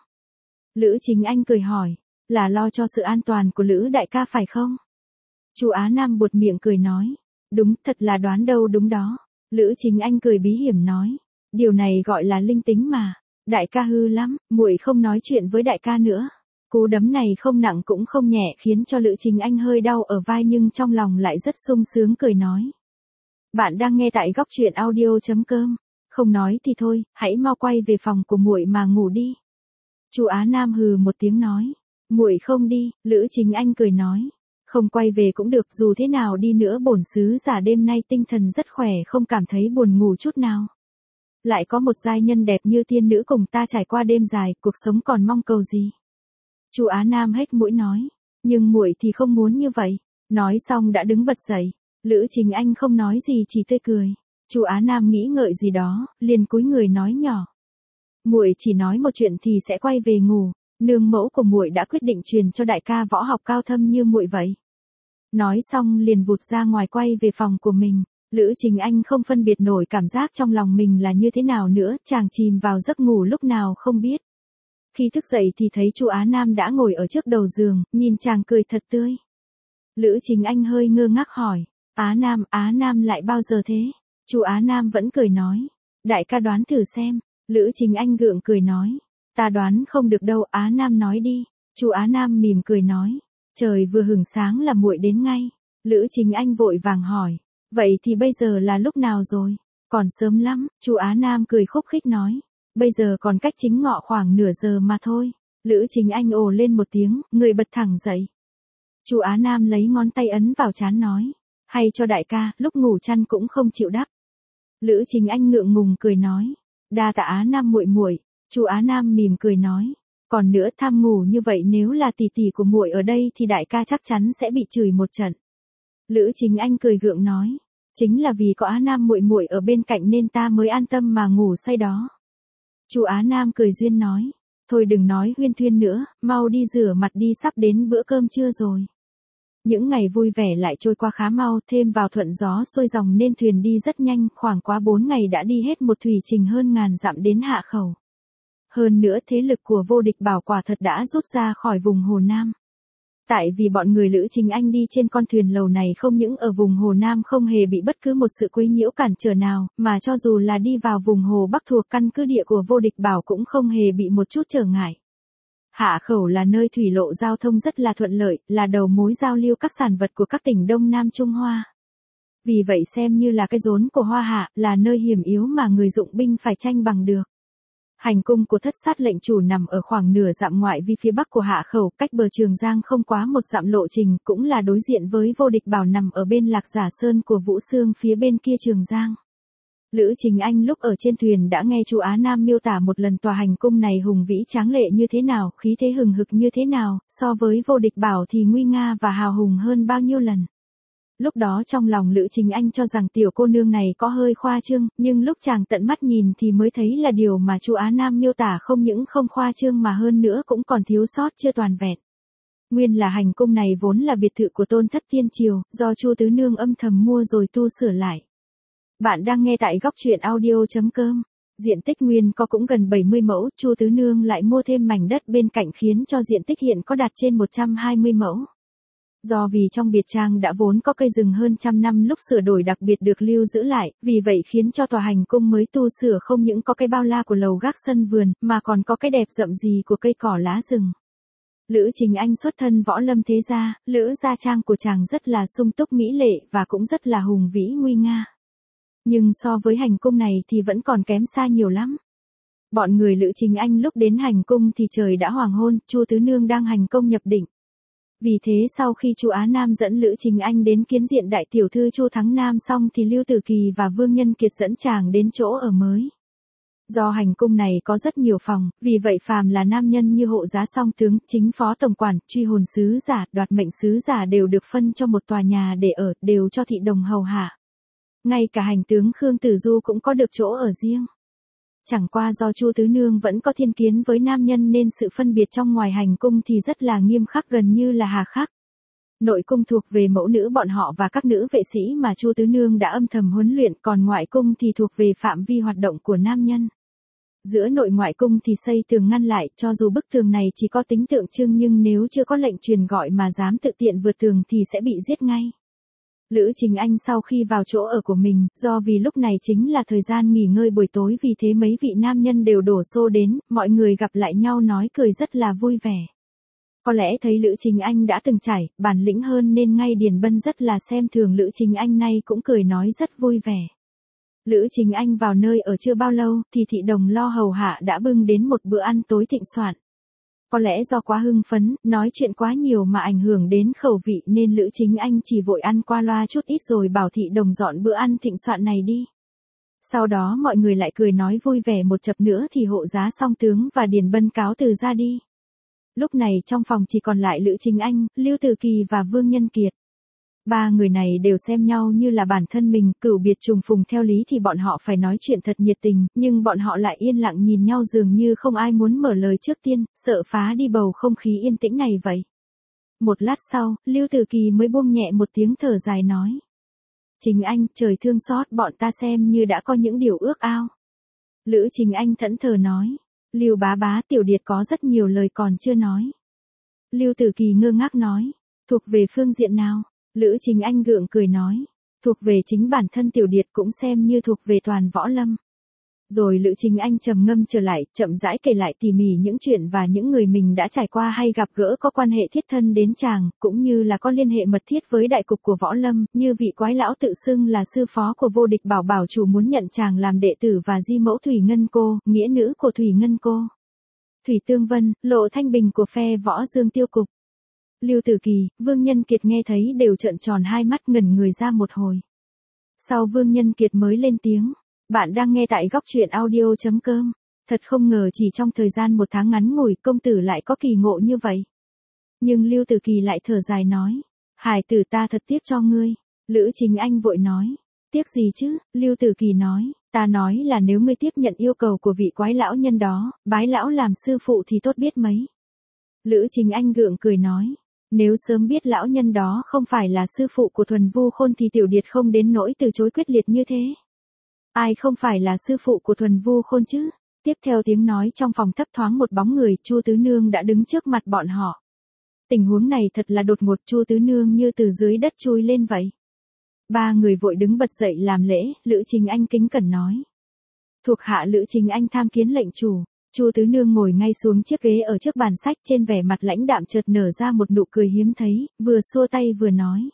Lữ Chính Anh cười hỏi, là lo cho sự an toàn của Lữ đại ca phải không? Chu Á Nam buột miệng cười nói, đúng, thật là đoán đâu đúng đó. Lữ Chính Anh cười bí hiểm nói, điều này gọi là linh tính mà. Đại ca hư lắm, muội không nói chuyện với đại ca nữa. Cú đấm này không nặng cũng không nhẹ khiến cho Lữ Chính Anh hơi đau ở vai, nhưng trong lòng lại rất sung sướng cười nói. Bạn đang nghe tại góc truyện audio.com. Không nói thì thôi, hãy mau quay về phòng của muội mà ngủ đi. Chu Á Nam hừ một tiếng nói, muội không đi. Lữ Chính Anh cười nói, không quay về cũng được, dù thế nào đi nữa bổn sứ giả đêm nay tinh thần rất khỏe, không cảm thấy buồn ngủ chút nào. Lại có một giai nhân đẹp như tiên nữ cùng ta trải qua đêm dài, cuộc sống còn mong cầu gì? Chu Á Nam hét mũi nói, nhưng muội thì không muốn như vậy. Nói xong đã đứng bật dậy. Lữ Chính Anh không nói gì, chỉ tươi cười. Chu Á Nam nghĩ ngợi gì đó, liền cúi người nói nhỏ, muội chỉ nói một chuyện thì sẽ quay về ngủ. Nương mẫu của muội đã quyết định truyền cho đại ca võ học cao thâm như muội vậy. Nói xong liền vụt ra ngoài quay về phòng của mình. Lữ Chính Anh không phân biệt nổi cảm giác trong lòng mình là như thế nào nữa, chàng chìm vào giấc ngủ lúc nào không biết. Khi thức dậy thì thấy Chu Á Nam đã ngồi ở trước đầu giường, nhìn chàng cười thật tươi. Lữ Chính Anh hơi ngơ ngác hỏi, Á Nam, Á Nam lại bao giờ thế? Chu Á Nam vẫn cười nói, đại ca đoán thử xem. Lữ Chính Anh gượng cười nói, ta đoán không được đâu. Á Nam nói đi. Chu Á Nam mỉm cười nói, trời vừa hửng sáng là muội đến ngay. Lữ Chính Anh vội vàng hỏi, vậy thì bây giờ là lúc nào rồi? Còn sớm lắm. Chu Á Nam cười khúc khích nói, bây giờ còn cách chính ngọ khoảng nửa giờ mà thôi. Lữ Chính Anh ồ lên một tiếng, người bật thẳng dậy. Chu Á Nam lấy ngón tay ấn vào trán nói, hay cho đại ca, lúc ngủ chăn cũng không chịu đắp. Lữ Chính Anh ngượng ngùng cười nói, đa tạ Á Nam muội muội. Chu Á Nam mỉm cười nói, còn nữa tham ngủ như vậy nếu là tỷ tỷ của muội ở đây thì đại ca chắc chắn sẽ bị chửi một trận. Lữ Chính Anh cười gượng nói, chính là vì có Á Nam muội muội ở bên cạnh nên ta mới an tâm mà ngủ say đó. Chu Á Nam cười duyên nói, thôi đừng nói huyên thuyên nữa, mau đi rửa mặt đi, sắp đến bữa cơm trưa rồi. Những ngày vui vẻ lại trôi qua khá mau, thêm vào thuận gió xuôi dòng nên thuyền đi rất nhanh, khoảng quá bốn ngày đã đi hết một thủy trình hơn ngàn dặm đến Hạ Khẩu. Hơn nữa thế lực của Vô Địch Bảo quả thật đã rút ra khỏi vùng Hồ Nam. Tại vì bọn người Lữ Chính Anh đi trên con thuyền lầu này không những ở vùng Hồ Nam không hề bị bất cứ một sự quấy nhiễu cản trở nào, mà cho dù là đi vào vùng Hồ Bắc thuộc căn cứ địa của Vô Địch Bảo cũng không hề bị một chút trở ngại. Hạ Khẩu là nơi thủy lộ giao thông rất là thuận lợi, là đầu mối giao lưu các sản vật của các tỉnh Đông Nam Trung Hoa. Vì vậy xem như là cái rốn của Hoa Hạ, là nơi hiểm yếu mà người dụng binh phải tranh bằng được. Hành cung của Thất Sát lệnh chủ nằm ở khoảng nửa dặm ngoại vi phía bắc của Hạ Khẩu, cách bờ Trường Giang không quá một dặm lộ trình, cũng là đối diện với Vô Địch Bảo nằm ở bên Lạc Giả Sơn của Vũ Xương phía bên kia Trường Giang. Lữ Chính Anh lúc ở trên thuyền đã nghe Chu Á Nam miêu tả một lần tòa hành cung này hùng vĩ tráng lệ như thế nào, khí thế hừng hực như thế nào, so với Vô Địch Bảo thì nguy nga và hào hùng hơn bao nhiêu lần. Lúc đó trong lòng Lữ Chính Anh cho rằng tiểu cô nương này có hơi khoa trương, nhưng lúc chàng tận mắt nhìn thì mới thấy là điều mà Chu Á Nam miêu tả không những không khoa trương mà hơn nữa cũng còn thiếu sót chưa toàn vẹn. Nguyên là hành cung này vốn là biệt thự của Tôn Thất Tiên Triều, do Chu Tứ Nương âm thầm mua rồi tu sửa lại. Bạn đang nghe tại góc truyện audio chấm com. Diện tích nguyên có cũng gần bảy mươi mẫu, Chu Tứ Nương lại mua thêm mảnh đất bên cạnh khiến cho diện tích hiện có đạt trên một trăm hai mươi mẫu. Do vì trong biệt trang đã vốn có cây rừng hơn trăm năm lúc sửa đổi đặc biệt được lưu giữ lại, vì vậy khiến cho tòa hành cung mới tu sửa không những có cái bao la của lầu gác sân vườn, mà còn có cái đẹp rậm rì của cây cỏ lá rừng. Lữ Chính Anh xuất thân võ lâm thế gia, Lữ gia trang của chàng rất là sung túc mỹ lệ và cũng rất là hùng vĩ nguy nga. Nhưng so với hành cung này thì vẫn còn kém xa nhiều lắm. Bọn người Lữ Chính Anh lúc đến hành cung thì trời đã hoàng hôn, Chu Tứ Nương đang hành công nhập định. Vì thế sau khi Chu Á Nam dẫn Lữ Chính Anh đến kiến diện đại tiểu thư Chu Thắng Nam xong thì Lưu Tử Kỳ và Vương Nhân Kiệt dẫn chàng đến chỗ ở mới. Do hành cung này có rất nhiều phòng, vì vậy phàm là nam nhân như hộ giá song tướng, chính phó tổng quản, truy hồn sứ giả, đoạt mệnh sứ giả đều được phân cho một tòa nhà để ở, đều cho thị đồng hầu hạ. Ngay cả hành tướng Khương Tử Du cũng có được chỗ ở riêng. Chẳng qua do Chu Tứ Nương vẫn có thiên kiến với nam nhân nên sự phân biệt trong ngoài hành cung thì rất là nghiêm khắc, gần như là hà khắc. Nội cung thuộc về mẫu nữ bọn họ và các nữ vệ sĩ mà Chu Tứ Nương đã âm thầm huấn luyện, còn ngoại cung thì thuộc về phạm vi hoạt động của nam nhân. Giữa nội ngoại cung thì xây tường ngăn lại, cho dù bức tường này chỉ có tính tượng trưng nhưng nếu chưa có lệnh truyền gọi mà dám tự tiện vượt tường thì sẽ bị giết ngay. Lữ Chính Anh sau khi vào chỗ ở của mình, do vì lúc này chính là thời gian nghỉ ngơi buổi tối vì thế mấy vị nam nhân đều đổ xô đến, mọi người gặp lại nhau nói cười rất là vui vẻ. Có lẽ thấy Lữ Chính Anh đã từng trải, bản lĩnh hơn nên ngay Điền Bân rất là xem thường Lữ Chính Anh nay cũng cười nói rất vui vẻ. Lữ Chính Anh vào nơi ở chưa bao lâu thì thị đồng lo hầu hạ đã bưng đến một bữa ăn tối thịnh soạn. Có lẽ do quá hưng phấn, nói chuyện quá nhiều mà ảnh hưởng đến khẩu vị nên Lữ Chính Anh chỉ vội ăn qua loa chút ít rồi bảo thị đồng dọn bữa ăn thịnh soạn này đi. Sau đó mọi người lại cười nói vui vẻ một chập nữa thì hộ giá song tướng và Điền Bân cáo từ ra đi. Lúc này trong phòng chỉ còn lại Lữ Chính Anh, Lưu Tử Kỳ và Vương Nhân Kiệt. Ba người này đều xem nhau như là bản thân mình, cửu biệt trùng phùng theo lý thì bọn họ phải nói chuyện thật nhiệt tình, nhưng bọn họ lại yên lặng nhìn nhau dường như không ai muốn mở lời trước tiên, sợ phá đi bầu không khí yên tĩnh này vậy. Một lát sau, Lưu Tử Kỳ mới buông nhẹ một tiếng thở dài nói. Chính Anh, trời thương xót bọn ta xem như đã có những điều ước ao. Lữ Chính Anh thẫn thờ nói. Lưu bá bá tiểu điệt có rất nhiều lời còn chưa nói. Lưu Tử Kỳ ngơ ngác nói. Thuộc về phương diện nào? Lữ Chính Anh gượng cười nói, thuộc về chính bản thân tiểu điệt cũng xem như thuộc về toàn võ lâm. Rồi Lữ Chính Anh trầm ngâm trở lại, chậm rãi kể lại tỉ mỉ những chuyện và những người mình đã trải qua hay gặp gỡ có quan hệ thiết thân đến chàng, cũng như là có liên hệ mật thiết với đại cục của võ lâm, như vị quái lão tự xưng là sư phó của Vô Địch Bảo bảo chủ muốn nhận chàng làm đệ tử và di mẫu Thủy Ngân Cô, nghĩa nữ của Thủy Ngân Cô. Thủy Tương Vân, Lộ Thanh Bình của phe Võ Dương Tiêu Cục. Lưu Tử Kỳ, Vương Nhân Kiệt nghe thấy đều trợn tròn hai mắt ngẩn người ra một hồi. Sau Vương Nhân Kiệt mới lên tiếng, Bạn đang nghe tại góc truyện audio.com. Thật không ngờ chỉ trong thời gian một tháng ngắn ngủi công tử lại có kỳ ngộ như vậy. Nhưng Lưu Tử Kỳ lại thở dài nói. Hải tử ta thật tiếc cho ngươi. Lữ Chính Anh vội nói. Tiếc gì chứ? Lưu Tử Kỳ nói. Ta nói là nếu ngươi tiếp nhận yêu cầu của vị quái lão nhân đó, bái lão làm sư phụ thì tốt biết mấy. Lữ Chính Anh gượng cười nói. Nếu sớm biết lão nhân đó không phải là sư phụ của Thuần Vu Khôn thì Tiểu Điệt không đến nỗi từ chối quyết liệt như thế. Ai không phải là sư phụ của Thuần Vu Khôn chứ? Tiếp theo tiếng nói trong phòng thấp thoáng một bóng người, Chu Tứ Nương đã đứng trước mặt bọn họ. Tình huống này thật là đột ngột, Chu Tứ Nương như từ dưới đất chui lên vậy. Ba người vội đứng bật dậy làm lễ, Lữ Chính Anh kính cẩn nói. Thuộc hạ Lữ Chính Anh tham kiến lệnh chủ. Chu Tứ Nương ngồi ngay xuống chiếc ghế ở trước bàn sách, trên vẻ mặt lãnh đạm chợt nở ra một nụ cười hiếm thấy, vừa xua tay vừa nói.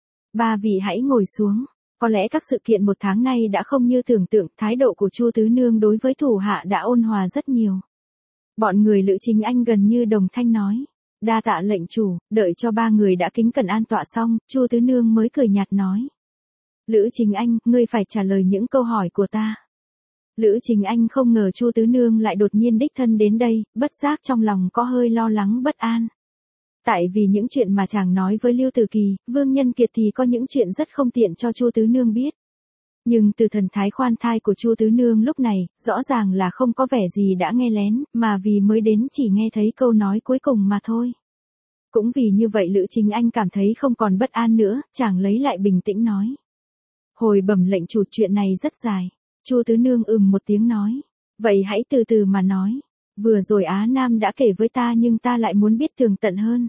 Ba vị hãy ngồi xuống. Có lẽ các sự kiện một tháng nay đã không như tưởng tượng, thái độ của Chu Tứ Nương đối với thủ hạ đã ôn hòa rất nhiều. Bọn người Lữ Chính Anh gần như đồng thanh nói. Đa tạ lệnh chủ. Đợi cho ba người đã kính cẩn an tọa xong, Chu Tứ Nương mới cười nhạt nói. Lữ Chính Anh, ngươi phải trả lời những câu hỏi của ta. Lữ Chính Anh không ngờ Chu Tứ Nương lại đột nhiên đích thân đến đây, bất giác trong lòng có hơi lo lắng bất an. Tại vì những chuyện mà chàng nói với Lưu Tử Kỳ, Vương Nhân Kiệt thì có những chuyện rất không tiện cho Chu Tứ Nương biết. Nhưng từ thần thái khoan thai của Chu Tứ Nương lúc này, rõ ràng là không có vẻ gì đã nghe lén, mà vì mới đến chỉ nghe thấy câu nói cuối cùng mà thôi. Cũng vì như vậy Lữ Chính Anh cảm thấy không còn bất an nữa, chàng lấy lại bình tĩnh nói. Hồi bẩm lệnh chủ, chuyện này rất dài. Chu Tứ Nương ừm một tiếng nói. Vậy hãy từ từ mà nói. Vừa rồi Á Nam đã kể với ta nhưng ta lại muốn biết tường tận hơn.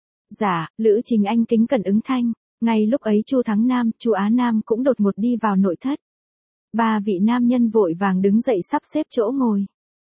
Dạ, Lữ Chính Anh kính cẩn ứng thanh. Ngay lúc ấy Chu Thắng Nam, Chu Á Nam cũng đột ngột đi vào nội thất. Ba vị nam nhân vội vàng đứng dậy sắp xếp chỗ ngồi.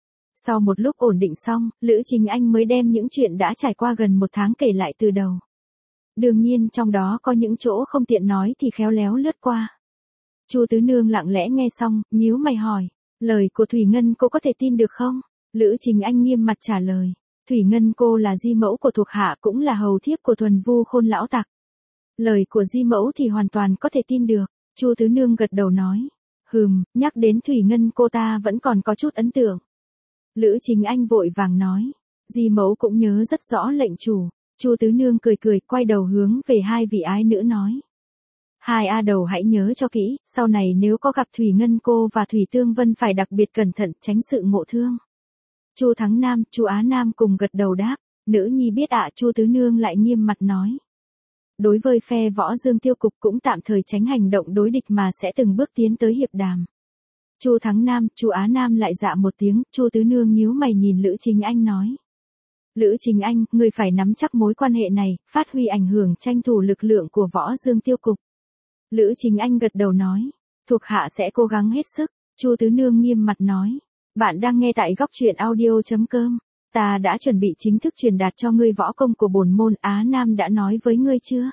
Sau một lúc ổn định xong, Lữ Chính Anh mới đem những chuyện đã trải qua gần một tháng kể lại từ đầu. Đương nhiên trong đó có những chỗ không tiện nói thì khéo léo lướt qua. Chu Tứ Nương lặng lẽ nghe xong, nhíu mày hỏi, lời của Thủy Ngân cô có thể tin được không? Lữ Chính Anh nghiêm mặt trả lời, Thủy Ngân cô là di mẫu của thuộc hạ, cũng là hầu thiếp của Thuần Vu Khôn lão tặc. Lời của di mẫu thì hoàn toàn có thể tin được. Chu Tứ Nương gật đầu nói, hừm, nhắc đến Thủy Ngân cô ta vẫn còn có chút ấn tượng. Lữ Chính Anh vội vàng nói, di mẫu cũng nhớ rất rõ lệnh chủ. Chu Tứ Nương cười cười, quay đầu hướng về hai vị ái nữ nói. Hai A đầu hãy nhớ cho kỹ, sau này nếu có gặp Thủy Ngân cô và Thủy Tương Vân phải đặc biệt cẩn thận, tránh sự ngộ thương. Chu Thắng Nam, Chu Á Nam cùng gật đầu đáp, nữ nhi biết ạ. Chu Tứ Nương lại nghiêm mặt nói. Đối với phe Võ Dương Tiêu Cục cũng tạm thời tránh hành động đối địch mà sẽ từng bước tiến tới hiệp đàm. Chu Thắng Nam, Chu Á Nam lại dạ một tiếng. Chu Tứ Nương nhíu mày nhìn Lữ Chính Anh nói. Lữ Chính Anh, người phải nắm chắc mối quan hệ này, phát huy ảnh hưởng, tranh thủ lực lượng của Võ Dương Tiêu Cục. Lữ Chính Anh gật đầu nói, thuộc hạ sẽ cố gắng hết sức. Chu Tứ Nương nghiêm mặt nói, bạn đang nghe tại góc truyện audio.com. Ta đã chuẩn bị chính thức truyền đạt cho ngươi võ công của bổn môn. Á Nam đã nói với ngươi chưa?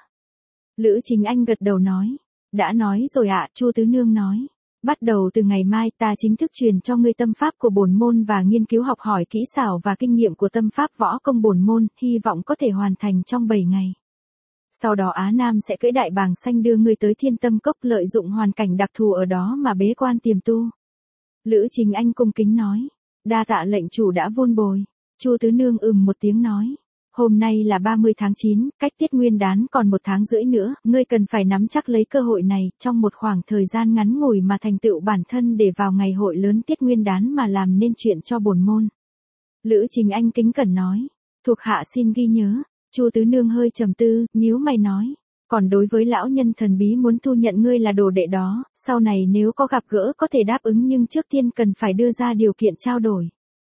Lữ Chính Anh gật đầu nói, đã nói rồi ạ. Chu Tứ Nương nói, bắt đầu từ ngày mai ta chính thức truyền cho ngươi tâm pháp của bổn môn và nghiên cứu học hỏi kỹ xảo và kinh nghiệm của tâm pháp võ công bổn môn, hy vọng có thể hoàn thành trong bảy ngày. Sau đó Á Nam sẽ cưỡi đại bàng xanh đưa ngươi tới Thiên Tâm Cốc, lợi dụng hoàn cảnh đặc thù ở đó mà bế quan tiềm tu. Lữ Chính Anh cung kính nói, đa tạ lệnh chủ đã vun bồi. Chu Tứ Nương ừm một tiếng nói, hôm nay là ba mươi tháng chín, cách Tiết Nguyên Đán còn một tháng rưỡi nữa, ngươi cần phải nắm chắc lấy cơ hội này, trong một khoảng thời gian ngắn ngủi mà thành tựu bản thân để vào ngày hội lớn Tiết Nguyên Đán mà làm nên chuyện cho bổn môn. Lữ Chính Anh kính cẩn nói, thuộc hạ xin ghi nhớ. Chu Tứ Nương hơi trầm tư, nhíu mày nói, còn đối với lão nhân thần bí muốn thu nhận ngươi là đồ đệ đó, sau này nếu có gặp gỡ có thể đáp ứng nhưng trước tiên cần phải đưa ra điều kiện trao đổi.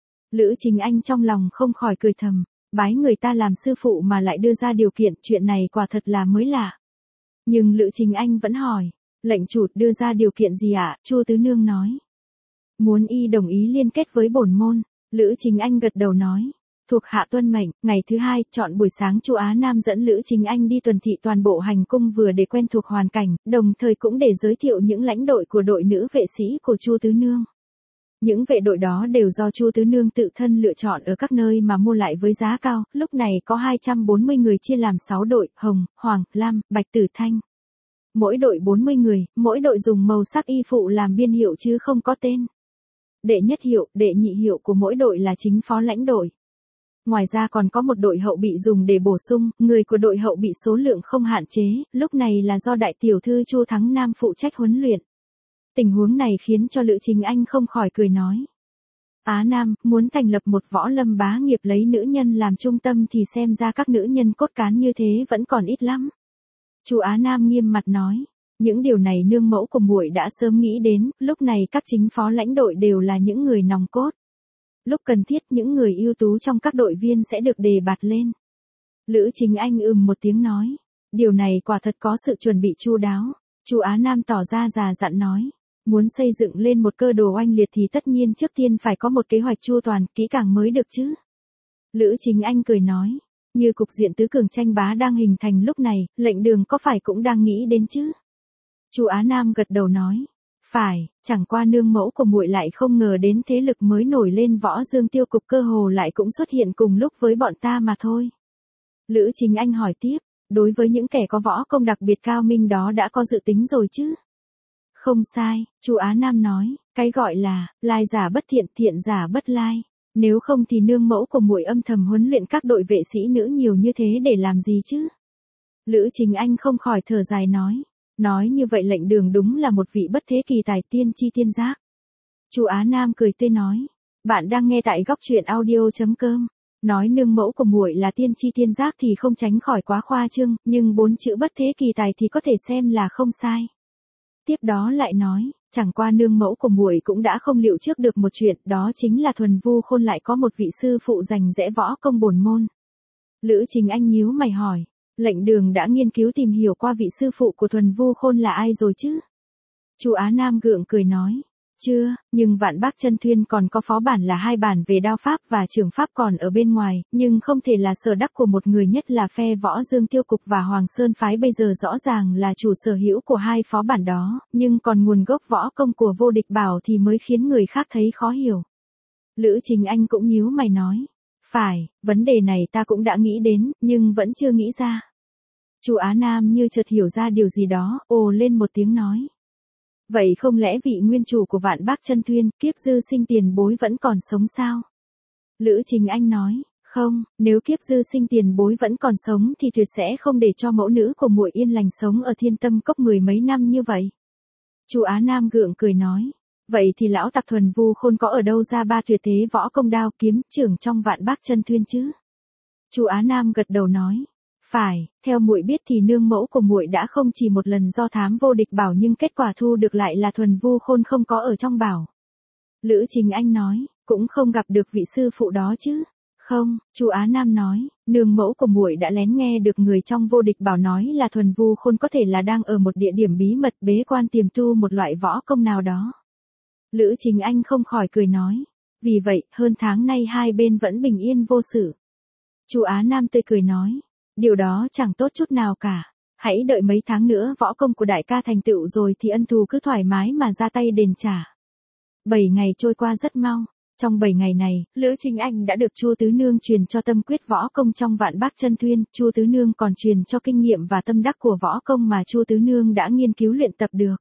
Lữ Chính Anh trong lòng không khỏi cười thầm, bái người ta làm sư phụ mà lại đưa ra điều kiện, chuyện này quả thật là mới lạ. Nhưng Lữ Chính Anh vẫn hỏi, lệnh chủ đưa ra điều kiện gì ạ? Chu Tứ Nương nói, muốn y đồng ý liên kết với bổn môn. Lữ Chính Anh gật đầu nói, thuộc hạ tuân mệnh. Ngày thứ hai, chọn buổi sáng Chu Á Nam dẫn Lữ Chính Anh đi tuần thị toàn bộ hành cung, vừa để quen thuộc hoàn cảnh, đồng thời cũng để giới thiệu những lãnh đội của đội nữ vệ sĩ của Chu Tứ Nương. Những vệ đội đó đều do Chu Tứ Nương tự thân lựa chọn ở các nơi mà mua lại với giá cao, lúc này có hai trăm bốn mươi người chia làm sáu đội, hồng, hoàng, lam, bạch, tử, thanh. Mỗi đội bốn mươi người, mỗi đội dùng màu sắc y phụ làm biên hiệu chứ không có tên. Đệ nhất hiệu, đệ nhị hiệu của mỗi đội là chính phó lãnh đội. Ngoài ra còn có một đội hậu bị dùng để bổ sung, người của đội hậu bị số lượng không hạn chế, lúc này là do đại tiểu thư Chu Thắng Nam phụ trách huấn luyện. Tình huống này khiến cho Lữ Chính Anh không khỏi cười nói. Á Nam, muốn thành lập một võ lâm bá nghiệp lấy nữ nhân làm trung tâm thì xem ra các nữ nhân cốt cán như thế vẫn còn ít lắm. Chu Á Nam nghiêm mặt nói. Những điều này nương mẫu của muội đã sớm nghĩ đến, lúc này các chính phó lãnh đội đều là những người nòng cốt. Lúc cần thiết những người ưu tú trong các đội viên sẽ được đề bạt lên. Lữ Chính Anh ừm một tiếng nói. Điều này quả thật có sự chuẩn bị chu đáo. Chu Á Nam tỏ ra già dặn nói. Muốn xây dựng lên một cơ đồ oanh liệt thì tất nhiên trước tiên phải có một kế hoạch chu toàn, kỹ càng mới được chứ. Lữ Chính Anh cười nói. Như cục diện tứ cường tranh bá đang hình thành lúc này, lệnh Đường có phải cũng đang nghĩ đến chứ? Chu Á Nam gật đầu nói. Phải, chẳng qua nương mẫu của muội lại không ngờ đến thế lực mới nổi lên Võ Dương Tiêu Cục cơ hồ lại cũng xuất hiện cùng lúc với bọn ta mà thôi. Lữ Chính Anh hỏi tiếp, đối với những kẻ có võ công đặc biệt cao minh đó đã có dự tính rồi chứ? Không sai, Chu Á Nam nói, cái gọi là, lai giả bất thiện, thiện giả bất lai. Nếu không thì nương mẫu của muội âm thầm huấn luyện các đội vệ sĩ nữ nhiều như thế để làm gì chứ? Lữ Chính Anh không khỏi thở dài nói. Nói như vậy lệnh Đường đúng là một vị bất thế kỳ tài tiên tri tiên giác. Chu Á Nam cười tươi nói. Bạn đang nghe tại góc truyện audio chấm com. Nói nương mẫu của muội là tiên tri tiên giác thì không tránh khỏi quá khoa trương, nhưng bốn chữ bất thế kỳ tài thì có thể xem là không sai. Tiếp đó lại nói, chẳng qua nương mẫu của muội cũng đã không liệu trước được một chuyện, đó chính là Thuần Vu Khôn lại có một vị sư phụ rành rẽ võ công bổn môn. Lữ Chính Anh nhíu mày hỏi. Lệnh Đường đã nghiên cứu tìm hiểu qua vị sư phụ của Thuần Vu Khôn là ai rồi chứ? Chu Á Nam gượng cười nói. Chưa, nhưng Vạn Bác Chân Thuyên còn có phó bản là hai bản về đao pháp và trường pháp còn ở bên ngoài, nhưng không thể là sở đắc của một người, nhất là phe Võ Dương Tiêu Cục và Hoàng Sơn Phái bây giờ rõ ràng là chủ sở hữu của hai phó bản đó, nhưng còn nguồn gốc võ công của Vô Địch Bảo thì mới khiến người khác thấy khó hiểu. Lữ Chính Anh cũng nhíu mày nói. Phải, vấn đề này ta cũng đã nghĩ đến, nhưng vẫn chưa nghĩ ra. Chu Á Nam như chợt hiểu ra điều gì đó, ồ lên một tiếng nói. Vậy không lẽ vị nguyên chủ của Vạn Bác Chân Thuyên, Kiếp Dư Sinh tiền bối vẫn còn sống sao? Lữ Chính Anh nói, không, nếu Kiếp Dư Sinh tiền bối vẫn còn sống thì tuyệt sẽ không để cho mẫu nữ của muội yên lành sống ở Thiên Tâm Cốc mười mấy năm như vậy. Chu Á Nam gượng cười nói. Vậy thì lão tặc Thuần Vu Khôn có ở đâu ra ba tuyệt thế võ công đao kiếm trưởng trong Vạn Bác Chân Thuyên chứ? Chu Á Nam gật đầu nói. Phải, theo muội biết thì nương mẫu của muội đã không chỉ một lần do thám Vô Địch Bảo nhưng kết quả thu được lại là Thuần Vu Khôn không có ở trong bảo. Lữ Chính Anh nói, cũng không gặp được vị sư phụ đó chứ? Không, Chu Á Nam nói, nương mẫu của muội đã lén nghe được người trong Vô Địch Bảo nói là Thuần Vu Khôn có thể là đang ở một địa điểm bí mật bế quan tiềm tu một loại võ công nào đó. Lữ Chính Anh không khỏi cười nói, vì vậy, hơn tháng nay hai bên vẫn bình yên vô sự. Chu Á Nam tươi cười nói, điều đó chẳng tốt chút nào cả, hãy đợi mấy tháng nữa võ công của đại ca thành tựu rồi thì ân thù cứ thoải mái mà ra tay đền trả. Bảy ngày trôi qua rất mau, trong bảy ngày này, Lữ Chính Anh đã được Chu Tứ Nương truyền cho tâm quyết võ công trong Vạn Bác Chân Thuyên, Chu Tứ Nương còn truyền cho kinh nghiệm và tâm đắc của võ công mà Chu Tứ Nương đã nghiên cứu luyện tập được.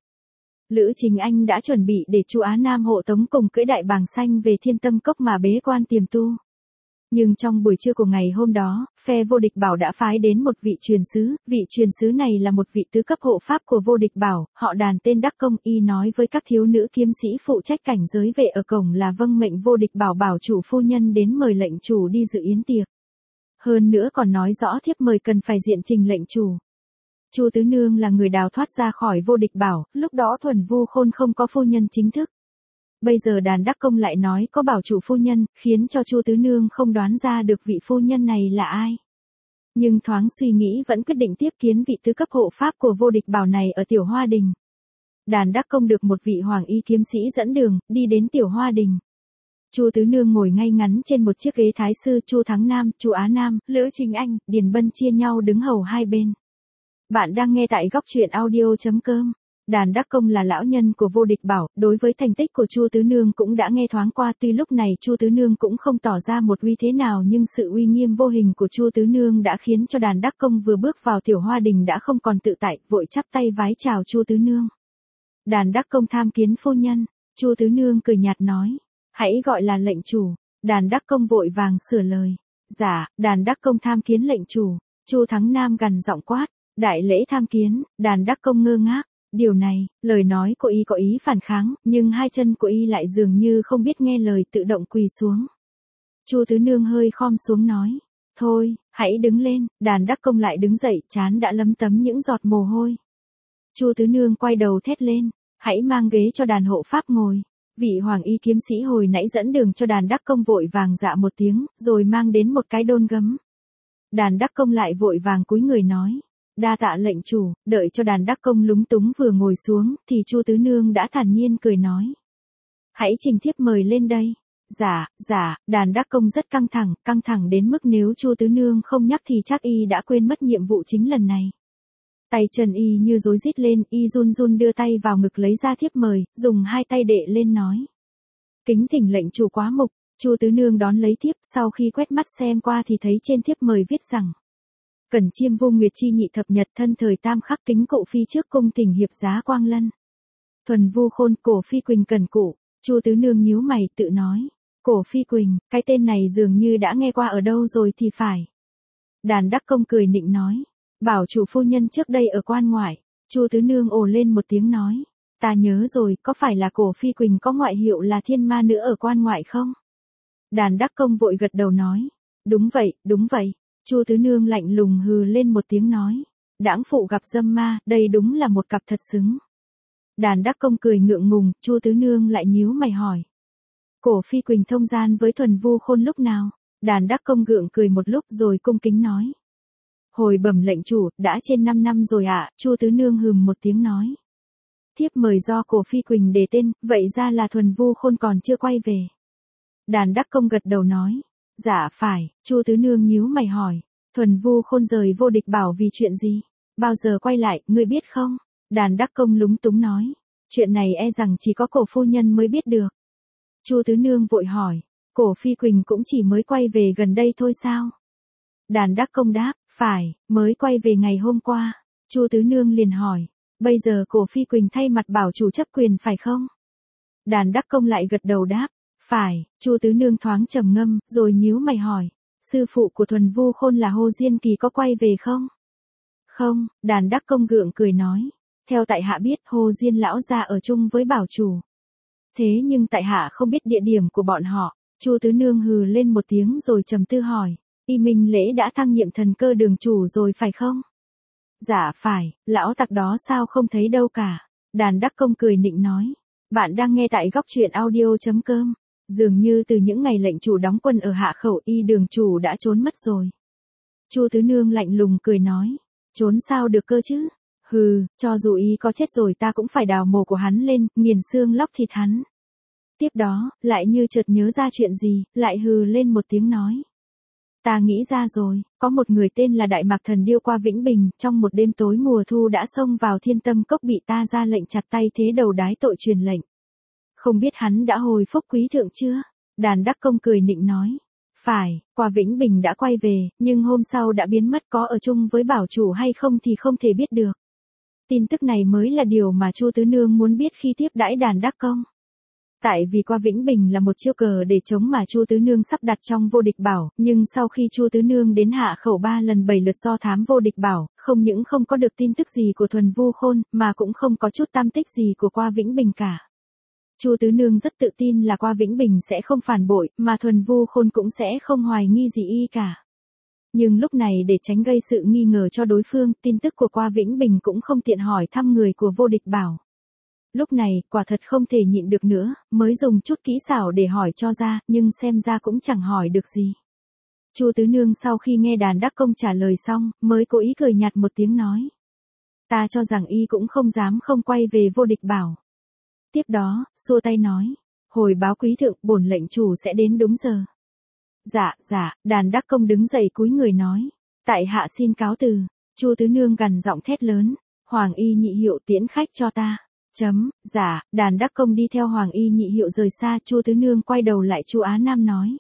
Lữ Chính Anh đã chuẩn bị để Chu Á Nam hộ tống cùng cưỡi đại bàng xanh về Thiên Tâm Cốc mà bế quan tiềm tu. Nhưng trong buổi trưa của ngày hôm đó, phe Vô Địch Bảo đã phái đến một vị truyền sứ, vị truyền sứ này là một vị tứ cấp hộ pháp của Vô Địch Bảo, họ Đàn tên Đắc Công, y nói với các thiếu nữ kiếm sĩ phụ trách cảnh giới vệ ở cổng là vâng mệnh Vô Địch Bảo bảo chủ phu nhân đến mời lệnh chủ đi dự yến tiệc. Hơn nữa còn nói rõ thiếp mời cần phải diện trình lệnh chủ. Chu Tứ Nương là người đào thoát ra khỏi Vô Địch Bảo, lúc đó Thuần Vu Khôn không có phu nhân chính thức. Bây giờ Đàn Đắc Công lại nói có bảo chủ phu nhân, khiến cho Chu Tứ Nương không đoán ra được vị phu nhân này là ai. Nhưng thoáng suy nghĩ vẫn quyết định tiếp kiến vị tứ cấp hộ pháp của Vô Địch Bảo này ở Tiểu Hoa Đình. Đàn Đắc Công được một vị hoàng y kiếm sĩ dẫn đường, đi đến Tiểu Hoa Đình. Chu Tứ Nương ngồi ngay ngắn trên một chiếc ghế thái sư, Chu Thắng Nam, Chu Á Nam, Lữ Chính Anh, Điền Bân chia nhau đứng hầu hai bên. Bạn đang nghe tại góc truyện audio chấm com. Đàn Đắc Công là lão nhân của Vô Địch Bảo, đối với thành tích của Chu Tứ Nương cũng đã nghe thoáng qua, tuy lúc này Chu Tứ Nương cũng không tỏ ra một uy thế nào, nhưng sự uy nghiêm vô hình của Chu Tứ Nương đã khiến cho Đàn Đắc Công vừa bước vào Tiểu Hoa Đình đã không còn tự tại, vội chắp tay vái chào Chu Tứ Nương. Đàn Đắc Công tham kiến phu nhân. Chu Tứ Nương cười nhạt nói, hãy gọi là lệnh chủ. Đàn Đắc Công vội vàng sửa lời, dạ, Đàn Đắc Công tham kiến lệnh chủ. Chu Thắng Nam gằn giọng quát, đại lễ tham kiến. Đàn Đắc Công ngơ ngác. Điều này, lời nói của y có ý phản kháng, nhưng hai chân của y lại dường như không biết nghe lời, tự động quỳ xuống. Chu Tứ Nương hơi khom xuống nói, thôi, hãy đứng lên. Đàn Đắc Công lại đứng dậy, trán đã lấm tấm những giọt mồ hôi. Chu Tứ Nương quay đầu thét lên, hãy mang ghế cho đàn hộ pháp ngồi. Vị hoàng y kiếm sĩ hồi nãy dẫn đường cho Đàn Đắc Công vội vàng dạ một tiếng, rồi mang đến một cái đôn gấm. Đàn Đắc Công lại vội vàng cúi người nói, đa tạ lệnh chủ. Đợi cho Đàn Đắc Công lúng túng vừa ngồi xuống, thì Chu Tứ Nương đã thản nhiên cười nói, hãy trình thiếp mời lên đây. Dạ, dạ. Đàn Đắc Công rất căng thẳng, căng thẳng đến mức nếu Chu Tứ Nương không nhắc thì chắc y đã quên mất nhiệm vụ chính lần này. Tay chân y như rối rít lên, y run run đưa tay vào ngực lấy ra thiếp mời, dùng hai tay đệ lên nói, kính thỉnh lệnh chủ quá mục. Chu Tứ Nương đón lấy thiếp, sau khi quét mắt xem qua thì thấy trên thiếp mời viết rằng, Cẩn Chiêm Vô Nguyệt chi nhị thập nhật thân thời tam khắc kính cụ phi trước cung tình hiệp giá quang lân. Thuần Vu Khôn cổ phi Quỳnh Cần Cụ. Chu Tứ Nương nhíu mày tự nói, cổ phi Quỳnh, cái tên này dường như đã nghe qua ở đâu rồi thì phải. Đàn Đắc Công cười nịnh nói, bảo chủ phu nhân trước đây ở quan ngoại. Chu Tứ Nương ồ lên một tiếng nói, ta nhớ rồi, có phải là cổ phi Quỳnh có ngoại hiệu là thiên ma nữ ở quan ngoại không? Đàn Đắc Công vội gật đầu nói, đúng vậy, đúng vậy. Chu Tứ Nương lạnh lùng hừ lên một tiếng nói, đãng phụ gặp dâm ma, đây đúng là một cặp thật xứng. Đàn Đắc Công cười ngượng ngùng, Chu Tứ Nương lại nhíu mày hỏi, cổ phi Quỳnh thông gian với Thuần Vu Khôn lúc nào? Đàn Đắc Công gượng cười một lúc rồi cung kính nói, hồi bẩm lệnh chủ, đã trên năm năm rồi ạ. À. Chu Tứ Nương hừm một tiếng nói, thiếp mời do cổ phi Quỳnh đề tên, vậy ra là Thuần Vu Khôn còn chưa quay về. Đàn Đắc Công gật đầu nói, dạ phải. Chu Tứ Nương nhíu mày hỏi, Thuần Vu Khôn rời Vô Địch Bảo vì chuyện gì? Bao giờ quay lại, ngươi biết không? Đàn Đắc Công lúng túng nói, chuyện này e rằng chỉ có cổ phu nhân mới biết được. Chu Tứ Nương vội hỏi, cổ phi Quỳnh cũng chỉ mới quay về gần đây thôi sao? Đàn Đắc Công đáp, phải, mới quay về ngày hôm qua. Chu Tứ Nương liền hỏi, bây giờ cổ phi Quỳnh thay mặt bảo chủ chấp quyền phải không? Đàn Đắc Công lại gật đầu đáp, phải. Chu Tứ Nương thoáng trầm ngâm, rồi nhíu mày hỏi, sư phụ của Thuần Vu Khôn là Hồ Diên Kỳ có quay về không? Không. Đàn Đắc Công gượng cười nói, theo tại hạ biết Hồ Diên lão gia ở chung với bảo chủ. Thế nhưng tại hạ không biết địa điểm của bọn họ. Chu Tứ Nương hừ lên một tiếng rồi trầm tư hỏi, Y Minh Lễ đã thăng nhiệm thần cơ đường chủ rồi phải không? Dạ phải, lão tặc đó sao không thấy đâu cả. Đàn Đắc Công cười nịnh nói, bạn đang nghe tại góc truyện audio.com. Dường như từ những ngày lệnh chủ đóng quân ở Hạ Khẩu, Y đường chủ đã trốn mất rồi. Chu Tứ Nương lạnh lùng cười nói, trốn sao được cơ chứ? Hừ, cho dù Y có chết rồi ta cũng phải đào mồ của hắn lên, nghiền xương lóc thịt hắn. Tiếp đó, lại như chợt nhớ ra chuyện gì, lại hừ lên một tiếng nói, ta nghĩ ra rồi, có một người tên là Đại Mạc Thần điêu qua Vĩnh Bình, trong một đêm tối mùa thu đã xông vào Thiên Tâm Cốc, bị ta ra lệnh chặt tay thế đầu đái tội truyền lệnh. Không biết hắn đã hồi phúc quý thượng chưa? Đàn Đắc Công cười nịnh nói, phải, qua Vĩnh Bình đã quay về, nhưng hôm sau đã biến mất, có ở chung với bảo chủ hay không thì không thể biết được. Tin tức này mới là điều mà Chu Tứ Nương muốn biết khi tiếp đãi Đàn Đắc Công. Tại vì qua Vĩnh Bình là một chiêu cờ để chống mà Chu Tứ Nương sắp đặt trong Vô Địch Bảo, nhưng sau khi Chu Tứ Nương đến Hạ Khẩu ba lần bảy lượt do thám Vô Địch Bảo, không những không có được tin tức gì của Thuần Vu Khôn, mà cũng không có chút tam tích gì của qua Vĩnh Bình cả. Chu Tứ Nương rất tự tin là qua Vĩnh Bình sẽ không phản bội, mà Thuần Vu Khôn cũng sẽ không hoài nghi gì y cả. Nhưng lúc này để tránh gây sự nghi ngờ cho đối phương, tin tức của qua Vĩnh Bình cũng không tiện hỏi thăm người của Vô Địch Bảo. Lúc này, quả thật không thể nhịn được nữa, mới dùng chút kỹ xảo để hỏi cho ra, nhưng xem ra cũng chẳng hỏi được gì. Chu Tứ Nương sau khi nghe Đàn Đắc Công trả lời xong, mới cố ý cười nhạt một tiếng nói, ta cho rằng y cũng không dám không quay về Vô Địch Bảo. Tiếp đó, xua tay nói, hồi báo quý thượng, bổn lệnh chủ sẽ đến đúng giờ. Dạ, dạ. Đàn Đắc Công đứng dậy cúi người nói, tại hạ xin cáo từ. Chu Tứ Nương gằn giọng thét lớn, Hoàng Y Nhị Hiệu tiễn khách cho ta. Chấm, dạ, đàn đắc công đi theo Hoàng Y Nhị Hiệu rời xa, Chu Tứ Nương quay đầu lại Chu Á Nam nói.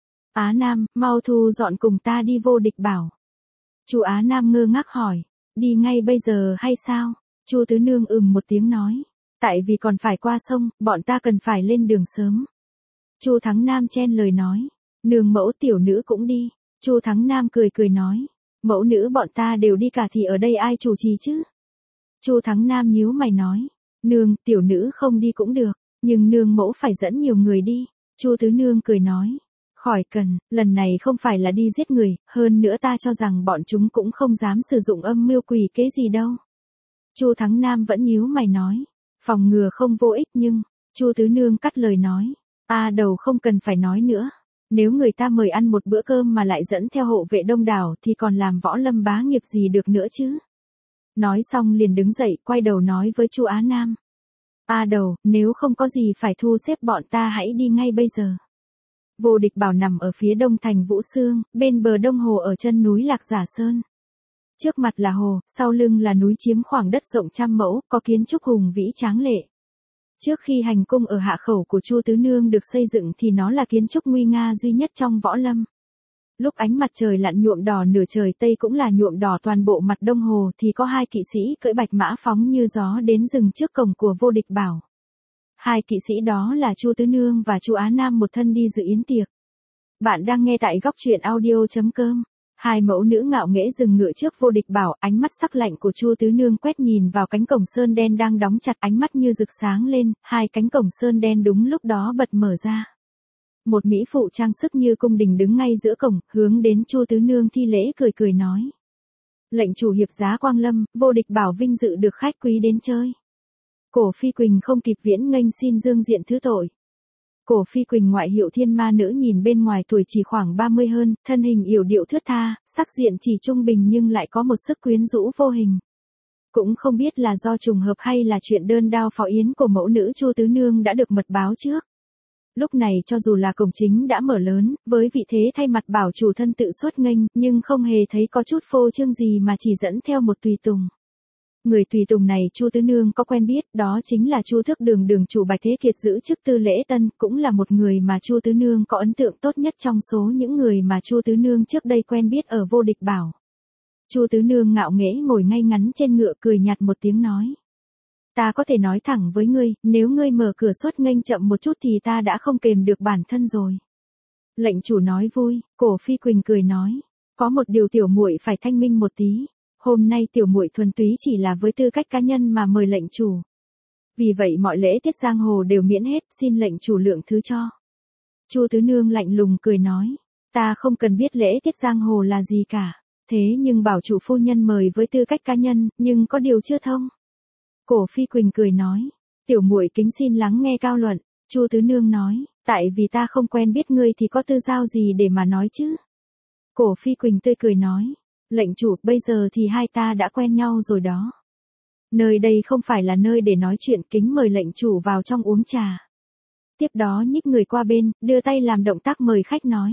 Á Nam, mau thu dọn cùng ta đi Vô Địch Bảo. Chu Á Nam ngơ ngác hỏi, đi ngay bây giờ hay sao? Chu Tứ Nương ừm một tiếng nói, tại vì còn phải qua sông, bọn ta cần phải lên đường sớm. Chu Thắng Nam chen lời nói, nương mẫu tiểu nữ cũng đi. Chu Thắng Nam cười cười nói, mẫu nữ bọn ta đều đi cả thì ở đây ai chủ trì chứ? Chu Thắng Nam nhíu mày nói, nương, tiểu nữ không đi cũng được, nhưng nương mẫu phải dẫn nhiều người đi. Chu Tứ Nương cười nói, khỏi cần, lần này không phải là đi giết người, hơn nữa ta cho rằng bọn chúng cũng không dám sử dụng âm mưu quỷ kế gì đâu. Chu Thắng Nam vẫn nhíu mày nói, phòng ngừa không vô ích nhưng, Chu Tứ Nương cắt lời nói, a đầu không cần phải nói nữa, nếu người ta mời ăn một bữa cơm mà lại dẫn theo hộ vệ đông đảo thì còn làm võ lâm bá nghiệp gì được nữa chứ. Nói xong liền đứng dậy, quay đầu nói với Chu Á Nam, a đầu, nếu không có gì phải thu xếp bọn ta hãy đi ngay bây giờ. Vô Địch Bảo nằm ở phía đông thành Vũ Xương, bên bờ đông hồ ở chân núi Lạc Giả Sơn. Trước mặt là hồ, sau lưng là núi chiếm khoảng đất rộng trăm mẫu, có kiến trúc hùng vĩ tráng lệ. Trước khi hành cung ở hạ khẩu của Chu Tứ Nương được xây dựng thì nó là kiến trúc nguy nga duy nhất trong võ lâm. Lúc ánh mặt trời lặn nhuộm đỏ nửa trời Tây cũng là nhuộm đỏ toàn bộ mặt đông hồ thì có hai kỵ sĩ cưỡi bạch mã phóng như gió đến dừng trước cổng của Vô Địch Bảo. Hai kỵ sĩ đó là Chu Tứ Nương và Chu Á Nam một thân đi dự yến tiệc. Bạn đang nghe tại góc truyện audio chấm com. Hai mẫu nữ ngạo nghễ dừng ngựa trước Vô Địch Bảo, ánh mắt sắc lạnh của Chu Tứ Nương quét nhìn vào cánh cổng sơn đen đang đóng chặt, ánh mắt như rực sáng lên, hai cánh cổng sơn đen đúng lúc đó bật mở ra. Một mỹ phụ trang sức như cung đình đứng ngay giữa cổng, hướng đến Chu Tứ Nương thi lễ cười cười nói. Lệnh chủ hiệp giá Quang Lâm, Vô Địch Bảo vinh dự được khách quý đến chơi. Cổ Phi Quỳnh không kịp viễn nghênh xin dương diện thứ tội. Cổ Phi Quỳnh ngoại hiệu Thiên Ma Nữ, nhìn bên ngoài tuổi chỉ khoảng ba mươi hơn, thân hình yểu điệu thướt tha, sắc diện chỉ trung bình nhưng lại có một sức quyến rũ vô hình. Cũng không biết là do trùng hợp hay là chuyện đơn đao phó yến của mẫu nữ Chu Tứ Nương đã được mật báo trước. Lúc này cho dù là cổng chính đã mở lớn, với vị thế thay mặt bảo chủ thân tự xuất nghênh, nhưng không hề thấy có chút phô trương gì mà chỉ dẫn theo một tùy tùng. Người tùy tùng này Chu Tứ Nương có quen biết, đó chính là Chu Thước Đường đường chủ Bạch Thế Kiệt giữ chức tư lễ tân, cũng là một người mà Chu Tứ Nương có ấn tượng tốt nhất trong số những người mà Chu Tứ Nương trước đây quen biết ở Vô Địch Bảo. Chu Tứ Nương ngạo nghễ ngồi ngay ngắn trên ngựa cười nhạt một tiếng nói. Ta có thể nói thẳng với ngươi, nếu ngươi mở cửa xuất nghênh chậm một chút thì ta đã không kềm được bản thân rồi. Lệnh chủ nói vui, Cổ Phi Quỳnh cười nói. Có một điều tiểu muội phải thanh minh một tí. Hôm nay tiểu muội thuần túy chỉ là với tư cách cá nhân mà mời lệnh chủ. Vì vậy mọi lễ tiết giang hồ đều miễn hết, xin lệnh chủ lượng thứ cho. Chu Tứ Nương lạnh lùng cười nói. Ta không cần biết lễ tiết giang hồ là gì cả. Thế nhưng bảo chủ phu nhân mời với tư cách cá nhân, nhưng có điều chưa thông. Cổ Phi Quỳnh cười nói, tiểu muội kính xin lắng nghe cao luận. Chu Tứ Nương nói, tại vì ta không quen biết ngươi thì có tư giao gì để mà nói chứ. Cổ Phi Quỳnh tươi cười nói, lệnh chủ, bây giờ thì hai ta đã quen nhau rồi đó. Nơi đây không phải là nơi để nói chuyện, kính mời lệnh chủ vào trong uống trà. Tiếp đó nhích người qua bên, đưa tay làm động tác mời khách nói.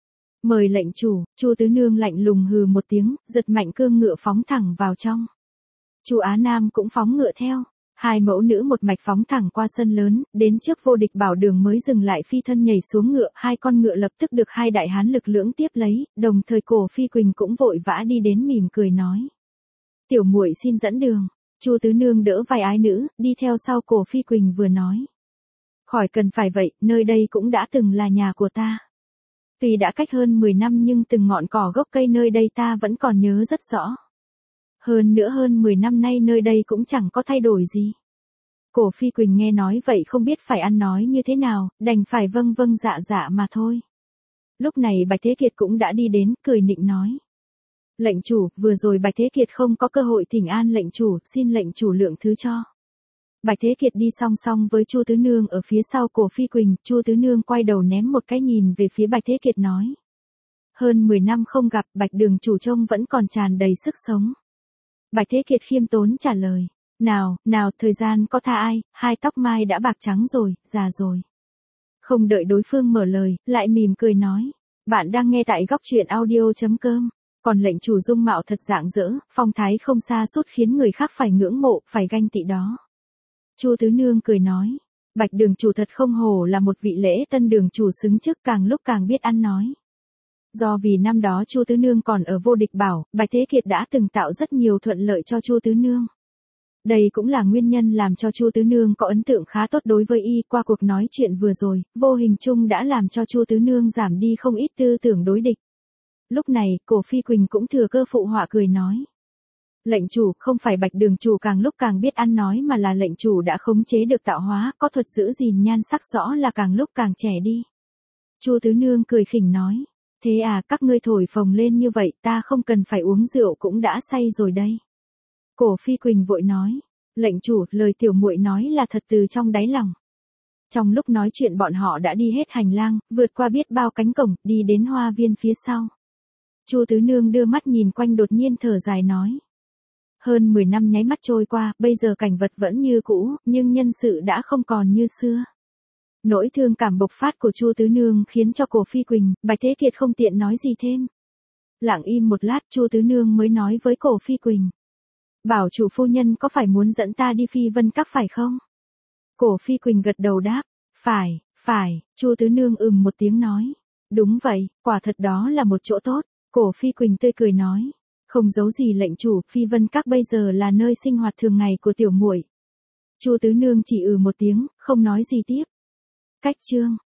Mời lệnh chủ. Chu Tứ Nương lạnh lùng hừ một tiếng, giật mạnh cương ngựa phóng thẳng vào trong. Chu Á Nam cũng phóng ngựa theo. Hai mẫu nữ một mạch phóng thẳng qua sân lớn, đến trước Vô Địch Bảo đường mới dừng lại, phi thân nhảy xuống ngựa, hai con ngựa lập tức được hai đại hán lực lưỡng tiếp lấy, đồng thời Cổ Phi Quỳnh cũng vội vã đi đến mỉm cười nói. Tiểu muội xin dẫn đường. Chu Tứ Nương đỡ vai ái nữ, đi theo sau Cổ Phi Quỳnh vừa nói. Khỏi cần phải vậy, nơi đây cũng đã từng là nhà của ta. Tuy đã cách hơn mười năm nhưng từng ngọn cỏ gốc cây nơi đây ta vẫn còn nhớ rất rõ. Hơn nữa hơn mười năm nay nơi đây cũng chẳng có thay đổi gì. Cổ Phi Quỳnh nghe nói vậy không biết phải ăn nói như thế nào, đành phải vâng vâng dạ dạ mà thôi. Lúc này Bạch Thế Kiệt cũng đã đi đến, cười nịnh nói. Lệnh chủ, vừa rồi Bạch Thế Kiệt không có cơ hội thỉnh an lệnh chủ, xin lệnh chủ lượng thứ cho. Bạch Thế Kiệt đi song song với Chu Tứ Nương ở phía sau Cổ Phi Quỳnh, Chu Tứ Nương quay đầu ném một cái nhìn về phía Bạch Thế Kiệt nói. Hơn mười năm không gặp, Bạch đường chủ trông vẫn còn tràn đầy sức sống. Bạch Thế Kiệt khiêm tốn trả lời. Nào, nào, thời gian có tha ai, hai tóc mai đã bạc trắng rồi, già rồi. Không đợi đối phương mở lời, lại mỉm cười nói. Bạn đang nghe tại góc truyện audio chấm com. Còn lệnh chủ dung mạo thật rạng rỡ, phong thái không xa sút khiến người khác phải ngưỡng mộ, phải ganh tị đó. Chu Tứ Nương cười nói, Bạch đường chủ thật không hổ là một vị lễ tân đường chủ xứng chức, càng lúc càng biết ăn nói. Do vì năm đó Chu Tứ Nương còn ở Vô Địch Bảo, Bạch Thế Kiệt đã từng tạo rất nhiều thuận lợi cho Chu Tứ Nương. Đây cũng là nguyên nhân làm cho Chu Tứ Nương có ấn tượng khá tốt đối với y. Qua cuộc nói chuyện vừa rồi, vô hình chung đã làm cho Chu Tứ Nương giảm đi không ít tư tưởng đối địch. Lúc này, Cổ Phi Quỳnh cũng thừa cơ phụ họa cười nói. Lệnh chủ, không phải Bạch đường chủ càng lúc càng biết ăn nói mà là lệnh chủ đã khống chế được tạo hóa, có thuật giữ gìn nhan sắc, rõ là càng lúc càng trẻ đi. Chu Tứ Nương cười khỉnh nói. Thế à, các ngươi thổi phồng lên như vậy, ta không cần phải uống rượu cũng đã say rồi đây. Cổ Phi Quỳnh vội nói. Lệnh chủ, lời tiểu muội nói là thật từ trong đáy lòng. Trong lúc nói chuyện bọn họ đã đi hết hành lang, vượt qua biết bao cánh cổng, đi đến hoa viên phía sau. Chu Tứ Nương đưa mắt nhìn quanh đột nhiên thở dài nói. Hơn mười năm nháy mắt trôi qua, bây giờ cảnh vật vẫn như cũ, nhưng nhân sự đã không còn như xưa. Nỗi thương cảm bộc phát của Chu Tứ Nương khiến cho Cổ Phi Quỳnh, Bạch Thế Kiệt không tiện nói gì thêm. Lặng im một lát, Chu Tứ Nương mới nói với Cổ Phi Quỳnh. Bảo chủ phu nhân có phải muốn dẫn ta đi Phi Vân Các phải không? Cổ Phi Quỳnh gật đầu đáp. Phải, phải, Chu Tứ Nương ừm một tiếng nói. Đúng vậy, quả thật đó là một chỗ tốt. Cổ Phi Quỳnh tươi cười nói. Không giấu gì lệnh chủ, Phi Vân Các bây giờ là nơi sinh hoạt thường ngày của tiểu muội. Chu Tứ Nương chỉ ừ một tiếng, không nói gì tiếp. Cách chương